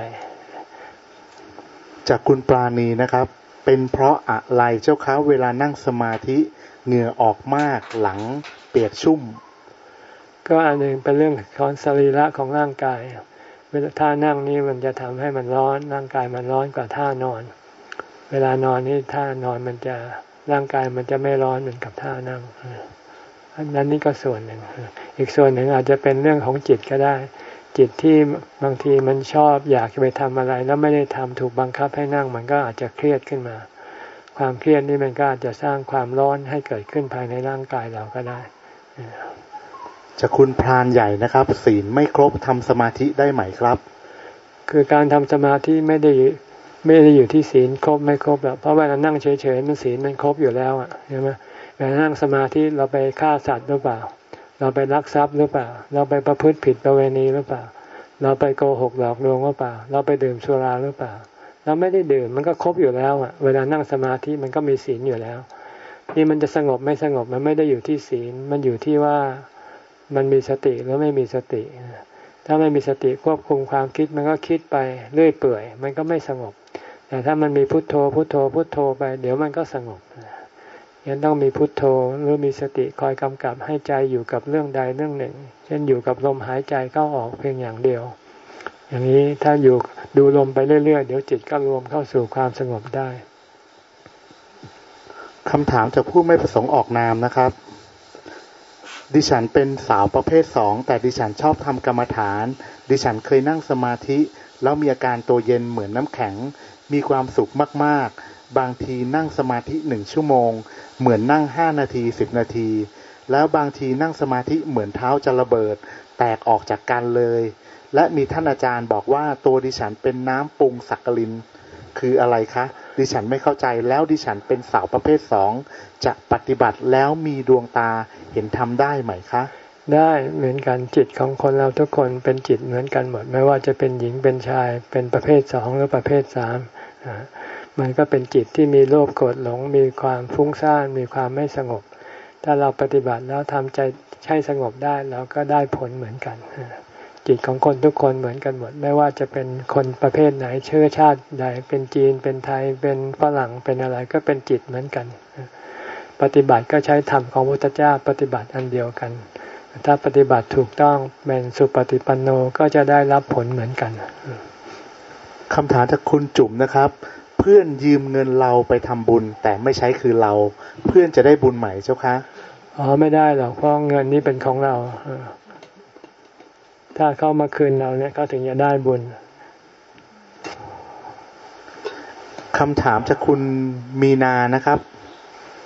จากคุณปราณีนะครับเป็นเพราะอะไรเจ้าคะเวลานั่งสมาธิเหงื่อออกมากหลังเปียกชุ่มก็อันหนึ่งเป็นเรื่องของสรีระของร่างกายเวลาท่านั่งนี้มันจะทำให้มันร้อนร่างกายมันร้อนกว่าท่านอนเวลานอนนี่ท่านอนมันจะร่างกายมันจะไม่ร้อนเหมือนกับท่านั่งอันนั้นนี่ก็ส่วนหนึ่งอีกส่วนหนึ่งอาจจะเป็นเรื่องของจิตก็ได้จิตที่บางทีมันชอบอยากจะไปทำอะไรแล้วไม่ได้ทำถูกบังคับให้นั่งมันก็อาจจะเครียดขึ้นมาความเครียดนี่มันก็อาจจะสร้างความร้อนให้เกิดขึ้นภายในร่างกายเราก็ได้จากคุณพรานใหญ่นะครับศีลไม่ครบทำสมาธิได้ไหมครับคือการทำสมาธิไม่ได้ไม่ได้อยู่ที่ศีลครบไม่ครบหรอกเพราะเวลานั่งเฉยๆมันศีลมันครบอยู่แล้วอ่ะใช่ไหมเวลานั่งสมาธิเราไปฆ่าสัตว์หรือเปล่าเราไปลักทรัพย์หรือเปล่าเราไปประพฤติผิดประเวณีหรือเปล่าเราไปโกหกหลอกลวงหรือเปล่าเราไปดื่มสุราหรือเปล่าเราไม่ได้ดื่มมันก็ครบอยู่แล้วอ่ะเวลานั่งสมาธิมันก็มีศีลอยู่แล้วที่มันจะสงบไม่สงบมันไม่ได้อยู่ที่ศีลมันอยู่ที่ว่ามันมีสติหรือไม่มีสติถ้าไม่มีสติควบคุมความคิดมันก็คิดไปเรื่อยเปื่อยมันก็ไม่สงบแต่ถ้ามันมีพุทโธพุทโธพุทโธไปเดี๋ยวมันก็สงบยังต้องมีพุทโธหรือมีสติคอยกำกับให้ใจอยู่กับเรื่องใดเรื่องหนึ่งเช่นอยู่กับลมหายใจเข้าออกเพียงอย่างเดียวอย่างนี้ถ้าอยู่ดูลมไปเรื่อยๆเดี๋ยวจิตก็รวมเข้าสู่ความสงบได้คำถามจากผู้ไม่ประสงค์ออกนามนะครับดิฉันเป็นสาวประเภทสองแต่ดิฉันชอบทำกรรมฐานดิฉันเคยนั่งสมาธิแล้วมีอาการตัวเย็นเหมือนน้ำแข็งมีความสุขมากๆบางทีนั่งสมาธิหนึ่งชั่วโมงเหมือนนั่งห้านาทีสิบนาทีแล้วบางทีนั่งสมาธิเหมือนเท้าจะระเบิดแตกออกจากกันเลยและมีท่านอาจารย์บอกว่าตัวดิฉันเป็นน้ำปรุงสักกลินคืออะไรคะดิฉันไม่เข้าใจแล้วดิฉันเป็นสาวประเภทสองจะปฏิบัติแล้วมีดวงตาเห็นธรรมได้ไหมคะได้เหมือนกันจิตของคนเราทุกคนเป็นจิตเหมือนกันหมดไม่ว่าจะเป็นหญิงเป็นชายเป็นประเภทสองหรือประเภทสามมันก็เป็นจิตที่มีโลภโกรธหลงมีความฟุ้งซ่านมีความไม่สงบถ้าเราปฏิบัติแล้วทำใจให้สงบได้เราก็ได้ผลเหมือนกันจิตของคนทุกคนเหมือนกันหมดไม่ว่าจะเป็นคนประเภทไหนเชื้อชาติใดเป็นจีนเป็นไทยเป็นฝรั่งเป็นอะไรก็เป็นจิตเหมือนกันปฏิบัติก็ใช้ธรรมของพระพุทธเจ้าปฏิบัติอันเดียวกันถ้าปฏิบัติถูกต้องเป็นสุปฏิปันโนก็จะได้รับผลเหมือนกันคำถามจากคุณจุ๋มนะครับเพื่อนยืมเงินเราไปทำบุญแต่ไม่ใช้คือเราเพื่อนจะได้บุญไหมเจ้าคะอ๋อไม่ได้หรอกเพราะเงินนี้เป็นของเราถ้าเข้ามาคืนเราเนี่ยเขาถึงจะได้บุญคำถามจากคุณมีนานะครับ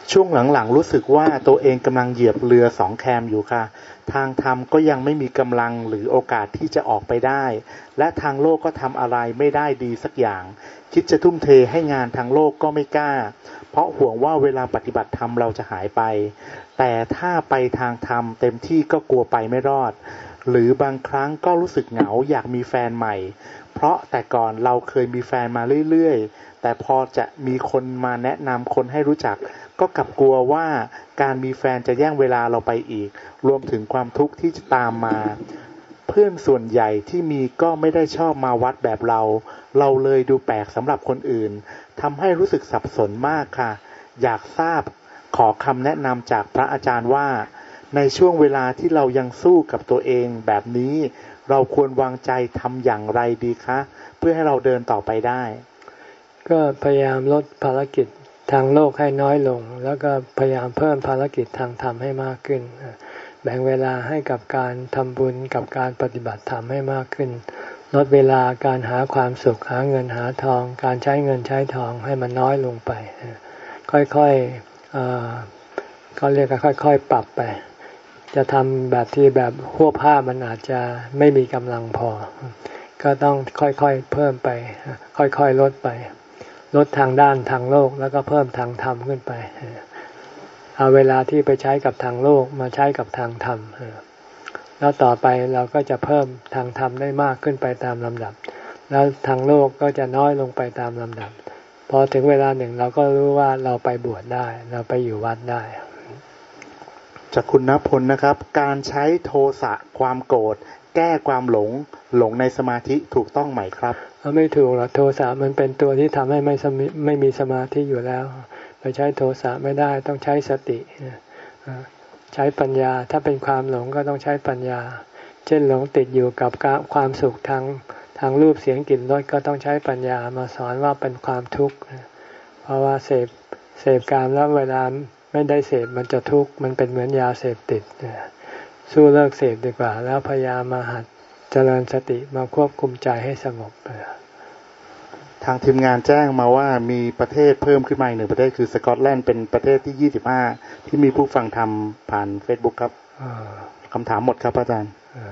ช่วงหลังๆรู้สึกว่าตัวเองกำลังเหยียบเรือสองแคมอยู่ค่ะทางธรรมก็ยังไม่มีกำลังหรือโอกาสที่จะออกไปได้และทางโลกก็ทำอะไรไม่ได้ดีสักอย่างคิดจะทุ่มเทให้งานทางโลกก็ไม่กล้าเพราะห่วงว่าเวลาปฏิบัติธรรมเราจะหายไปแต่ถ้าไปทางธรรมเต็มที่ก็กลัวไปไม่รอดหรือบางครั้งก็รู้สึกเหงาอยากมีแฟนใหม่เพราะแต่ก่อนเราเคยมีแฟนมาเรื่อยๆแต่พอจะมีคนมาแนะนำคนให้รู้จักก็กลับกลัวว่าการมีแฟนจะแย่งเวลาเราไปอีกรวมถึงความทุกข์ที่จะตามมาเพื่อนส่วนใหญ่ที่มีก็ไม่ได้ชอบมาวัดแบบเราเราเลยดูแปลกสำหรับคนอื่นทำให้รู้สึกสับสนมากค่ะอยากทราบขอคำแนะนำจากพระอาจารย์ว่าในช่วงเวลาที่เรายังสู้กับตัวเองแบบนี้เราควรวางใจทำอย่างไรดีคะเพื่อให้เราเดินต่อไปได้ก็พยายามลดภารกิจทางโลกให้น้อยลงแล้วก็พยายามเพิ่มภารกิจทางธรรมให้มากขึ้นแบ่งเวลาให้กับการทำบุญกับการปฏิบัติธรรมให้มากขึ้นลดเวลาการหาความสุขหาเงินหาทองการใช้เงินใช้ทองให้มันน้อยลงไปค่อยๆก็เรียกว่าค่อยๆปรับไปจะทำแบบที่แบบหัวผ้ามันอาจจะไม่มีกำลังพอก็ต้องค่อยๆเพิ่มไปค่อยๆลดไปลดทางด้านทางโลกแล้วก็เพิ่มทางธรรมขึ้นไปเอาเวลาที่ไปใช้กับทางโลกมาใช้กับทางธรรมแล้วต่อไปเราก็จะเพิ่มทางธรรมได้มากขึ้นไปตามลำดับแล้วทางโลกก็จะน้อยลงไปตามลำดับพอถึงเวลาหนึ่งเราก็รู้ว่าเราไปบวชได้เราไปอยู่วัดได้จากคุณณพลนะครับการใช้โทสะความโกรธแก้ความหลงหลงในสมาธิถูกต้องไหมครับไม่ถูกหรอกโทสะมันเป็นตัวที่ทำให้ไม่ไม่มีสมาธิอยู่แล้วไปใช้โทสะไม่ได้ต้องใช้สติใช้ปัญญาถ้าเป็นความหลงก็ต้องใช้ปัญญาเช่นหลงติดอยู่กับความสุขทางทางรูปเสียงกลิ่นรสก็ต้องใช้ปัญญามาสอนว่าเป็นความทุกข์เพราะว่าเสพเสพกามแล้วเวลาไม่ได้เสพมันจะทุกข์มันเป็นเหมือนยาเสพติดสู้เลิกเสพดีกว่าแล้วพยายามมาหัดเจริญสติมาควบคุมใจให้สงบทางทีมงานแจ้งมาว่ามีประเทศเพิ่มขึ้นมาอีกหนึ่งประเทศคือสกอตแลนด์เป็นประเทศที่ยี่สิบห้าที่มีผู้ฟังทำผ่าน Facebook ครับคำถามหมดครับอาจารย์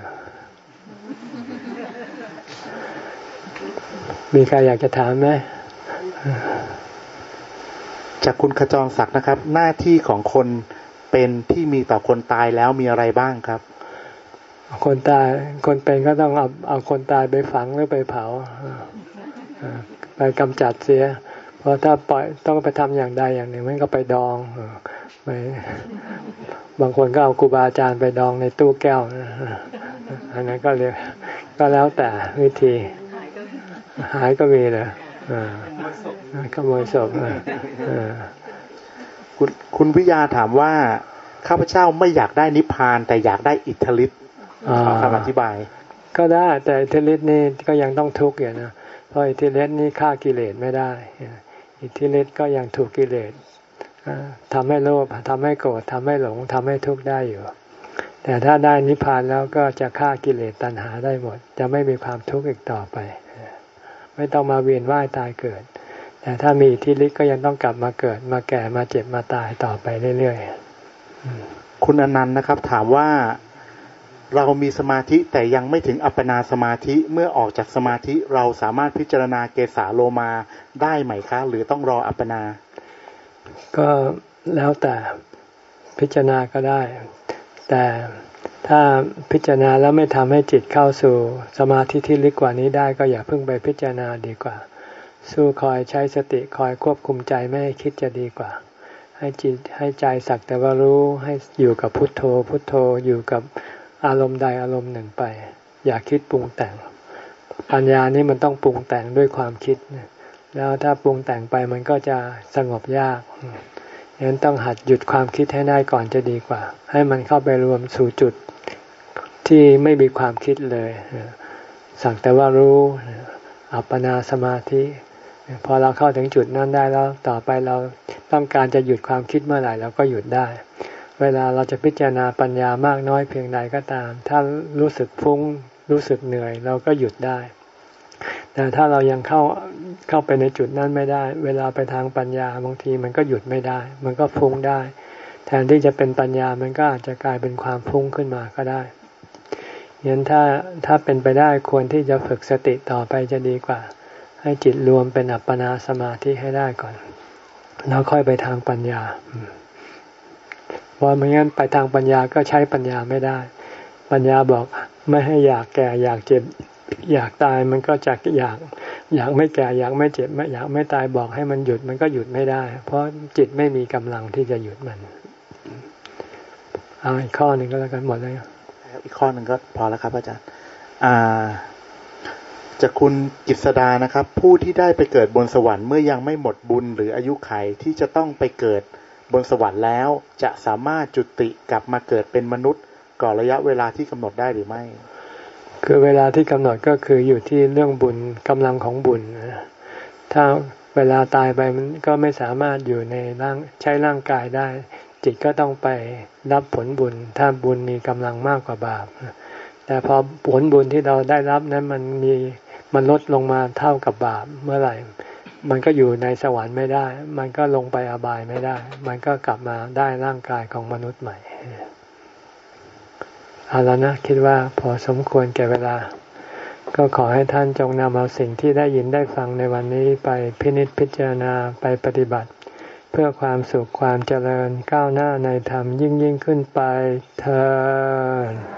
มีใครอยากจะถามไหมจากคุณขจรศักดิ์นะครับหน้าที่ของคนเป็นที่มีต่อคนตายแล้วมีอะไรบ้างครับคนตายคนเป็นก็ต้องเอาเอาคนตายไปฝังหรือไปเผาไปกำจัดเสียเพราะถ้าปล่อยต้องไปทำอย่างใดอย่างหนึ่งมันก็ไปดองไปบางคนก็เอาครูบาอาจารย์ไปดองในตู้แก้วอันนั้นก็เรียกก็แล้วแต่วิธีหายก็มีเลยขโมยศพคุณคุณวิยาถามว่าข้าพเจ้าไม่อยากได้นิพพานแต่อยากได้อิทธิฤทธิ์ขอคำอธิบายก็ได้แต่อิทธิฤทธิ์นี่ก็ยังต้องทุกข์อยู่นะเพราะอิทธิฤทธิ์นี่ฆ่ากิเลสไม่ได้อิทธิฤทธิ์ก็ยังถูกกิเลสทำให้โลภทำให้โกรธทำให้หลงทำให้ทุกข์ได้อยู่แต่ถ้าได้นิพพานแล้วก็จะฆ่ากิเลสตัณหาได้หมดจะไม่มีความทุกข์อีกต่อไปไม่ต้องมาเวียนว่ายตายเกิดแต่ถ้ามีอิทธิฤทธิ์ก็ยังต้องกลับมาเกิดมาแก่มาเจ็บมาตายต่อไปเรื่อยๆคุณอนันต์นะครับถามว่าเรามีสมาธิแต่ยังไม่ถึงอัปปนาสมาธิเมื่อออกจากสมาธิเราสามารถพิจารณาเกสาโลมาได้ไหมคะหรือต้องรออัปปนาก็แล้วแต่พิจารณาก็ได้แต่ถ้าพิจารณาแล้วไม่ทำให้จิตเข้าสู่สมาธิที่ลึกกว่านี้ได้ก็อย่าเพิ่งไปพิจารณาดีกว่าสู้คอยใช้สติคอยควบคุมใจไม่ให้คิดจะดีกว่าให้จิตให้ใจสักแต่ว่ารู้ให้อยู่กับพุทโธพุทโธอยู่กับอารมณ์ใดอารมณ์หนึ่งไปอย่าคิดปรุงแต่งปัญญานี่มันต้องปรุงแต่งด้วยความคิดแล้วถ้าปรุงแต่งไปมันก็จะสงบยากฉะนั้นต้องหัดหยุดความคิดให้ได้ก่อนจะดีกว่าให้มันเข้าไปรวมสู่จุดที่ไม่มีความคิดเลยสักแต่ว่ารู้อัปปนาสมาธิพอเราเข้าถึงจุดนั้นได้แล้วต่อไปเราต้องการจะหยุดความคิดเมื่อไหร่เราก็หยุดได้เวลาเราจะพิจารณาปัญญามากน้อยเพียงใดก็ตามถ้ารู้สึกฟุ้งรู้สึกเหนื่อยเราก็หยุดได้แต่ถ้าเรายังเข้าเข้าไปในจุดนั้นไม่ได้เวลาไปทางปัญญาบางทีมันก็หยุดไม่ได้มันก็ฟุ้งได้แทนที่จะเป็นปัญญามันก็อาจจะกลายเป็นความฟุ้งขึ้นมาก็ได้งั้นถ้าถ้าเป็นไปได้ควรที่จะฝึกสติต่อไปจะดีกว่าให้จิตรวมเป็นอัปปนาสมาธิให้ได้ก่อนแล้วค่อยไปทางปัญญาเพราะไม่งั้นไปทางปัญญาก็ใช้ปัญญาไม่ได้ปัญญาบอกไม่ให้อยากแก่อยากเจ็บอยากตายมันก็จะอยากอยากไม่แก่อยากไม่เจ็บไม่อยากไม่ตายบอกให้มันหยุดมันก็หยุดไม่ได้เพราะจิตไม่มีกำลังที่จะหยุดมันเอาอีกข้อหนึ่งก็แล้วกันหมดเลยอีกข้อหนึ่งก็พอแล้วครับอาจารย์อ่าจากคุณกิษดานะครับผู้ที่ได้ไปเกิดบนสวรรค์เมื่อยังไม่หมดบุญหรืออายุไขที่จะต้องไปเกิดบนสวรรค์แล้วจะสามารถจุติกลับมาเกิดเป็นมนุษย์ก่อนระยะเวลาที่กำหนดได้หรือไม่คือเวลาที่กำหนดก็คืออยู่ที่เรื่องบุญกำลังของบุญถ้าเวลาตายไปมันก็ไม่สามารถอยู่ในร่างใช้ร่างกายได้จิตก็ต้องไปรับผลบุญถ้าบุญมีกำลังมากกว่าบาปแต่พอผลบุญที่เราได้รับนั้นมันมีมันลดลงมาเท่ากับบาปเมื่อไหร่มันก็อยู่ในสวรรค์ไม่ได้มันก็ลงไปอบายไม่ได้มันก็กลับมาได้ร่างกายของมนุษย์ใหม่เอาแล้วนะคิดว่าพอสมควรแก่เวลาก็ขอให้ท่านจงนำเอาสิ่งที่ได้ยินได้ฟังในวันนี้ไปพินิจพิจารณาไปปฏิบัติเพื่อความสุขความเจริญก้าวหน้าในธรรมยิ่งยิ่งขึ้นไปเทอญ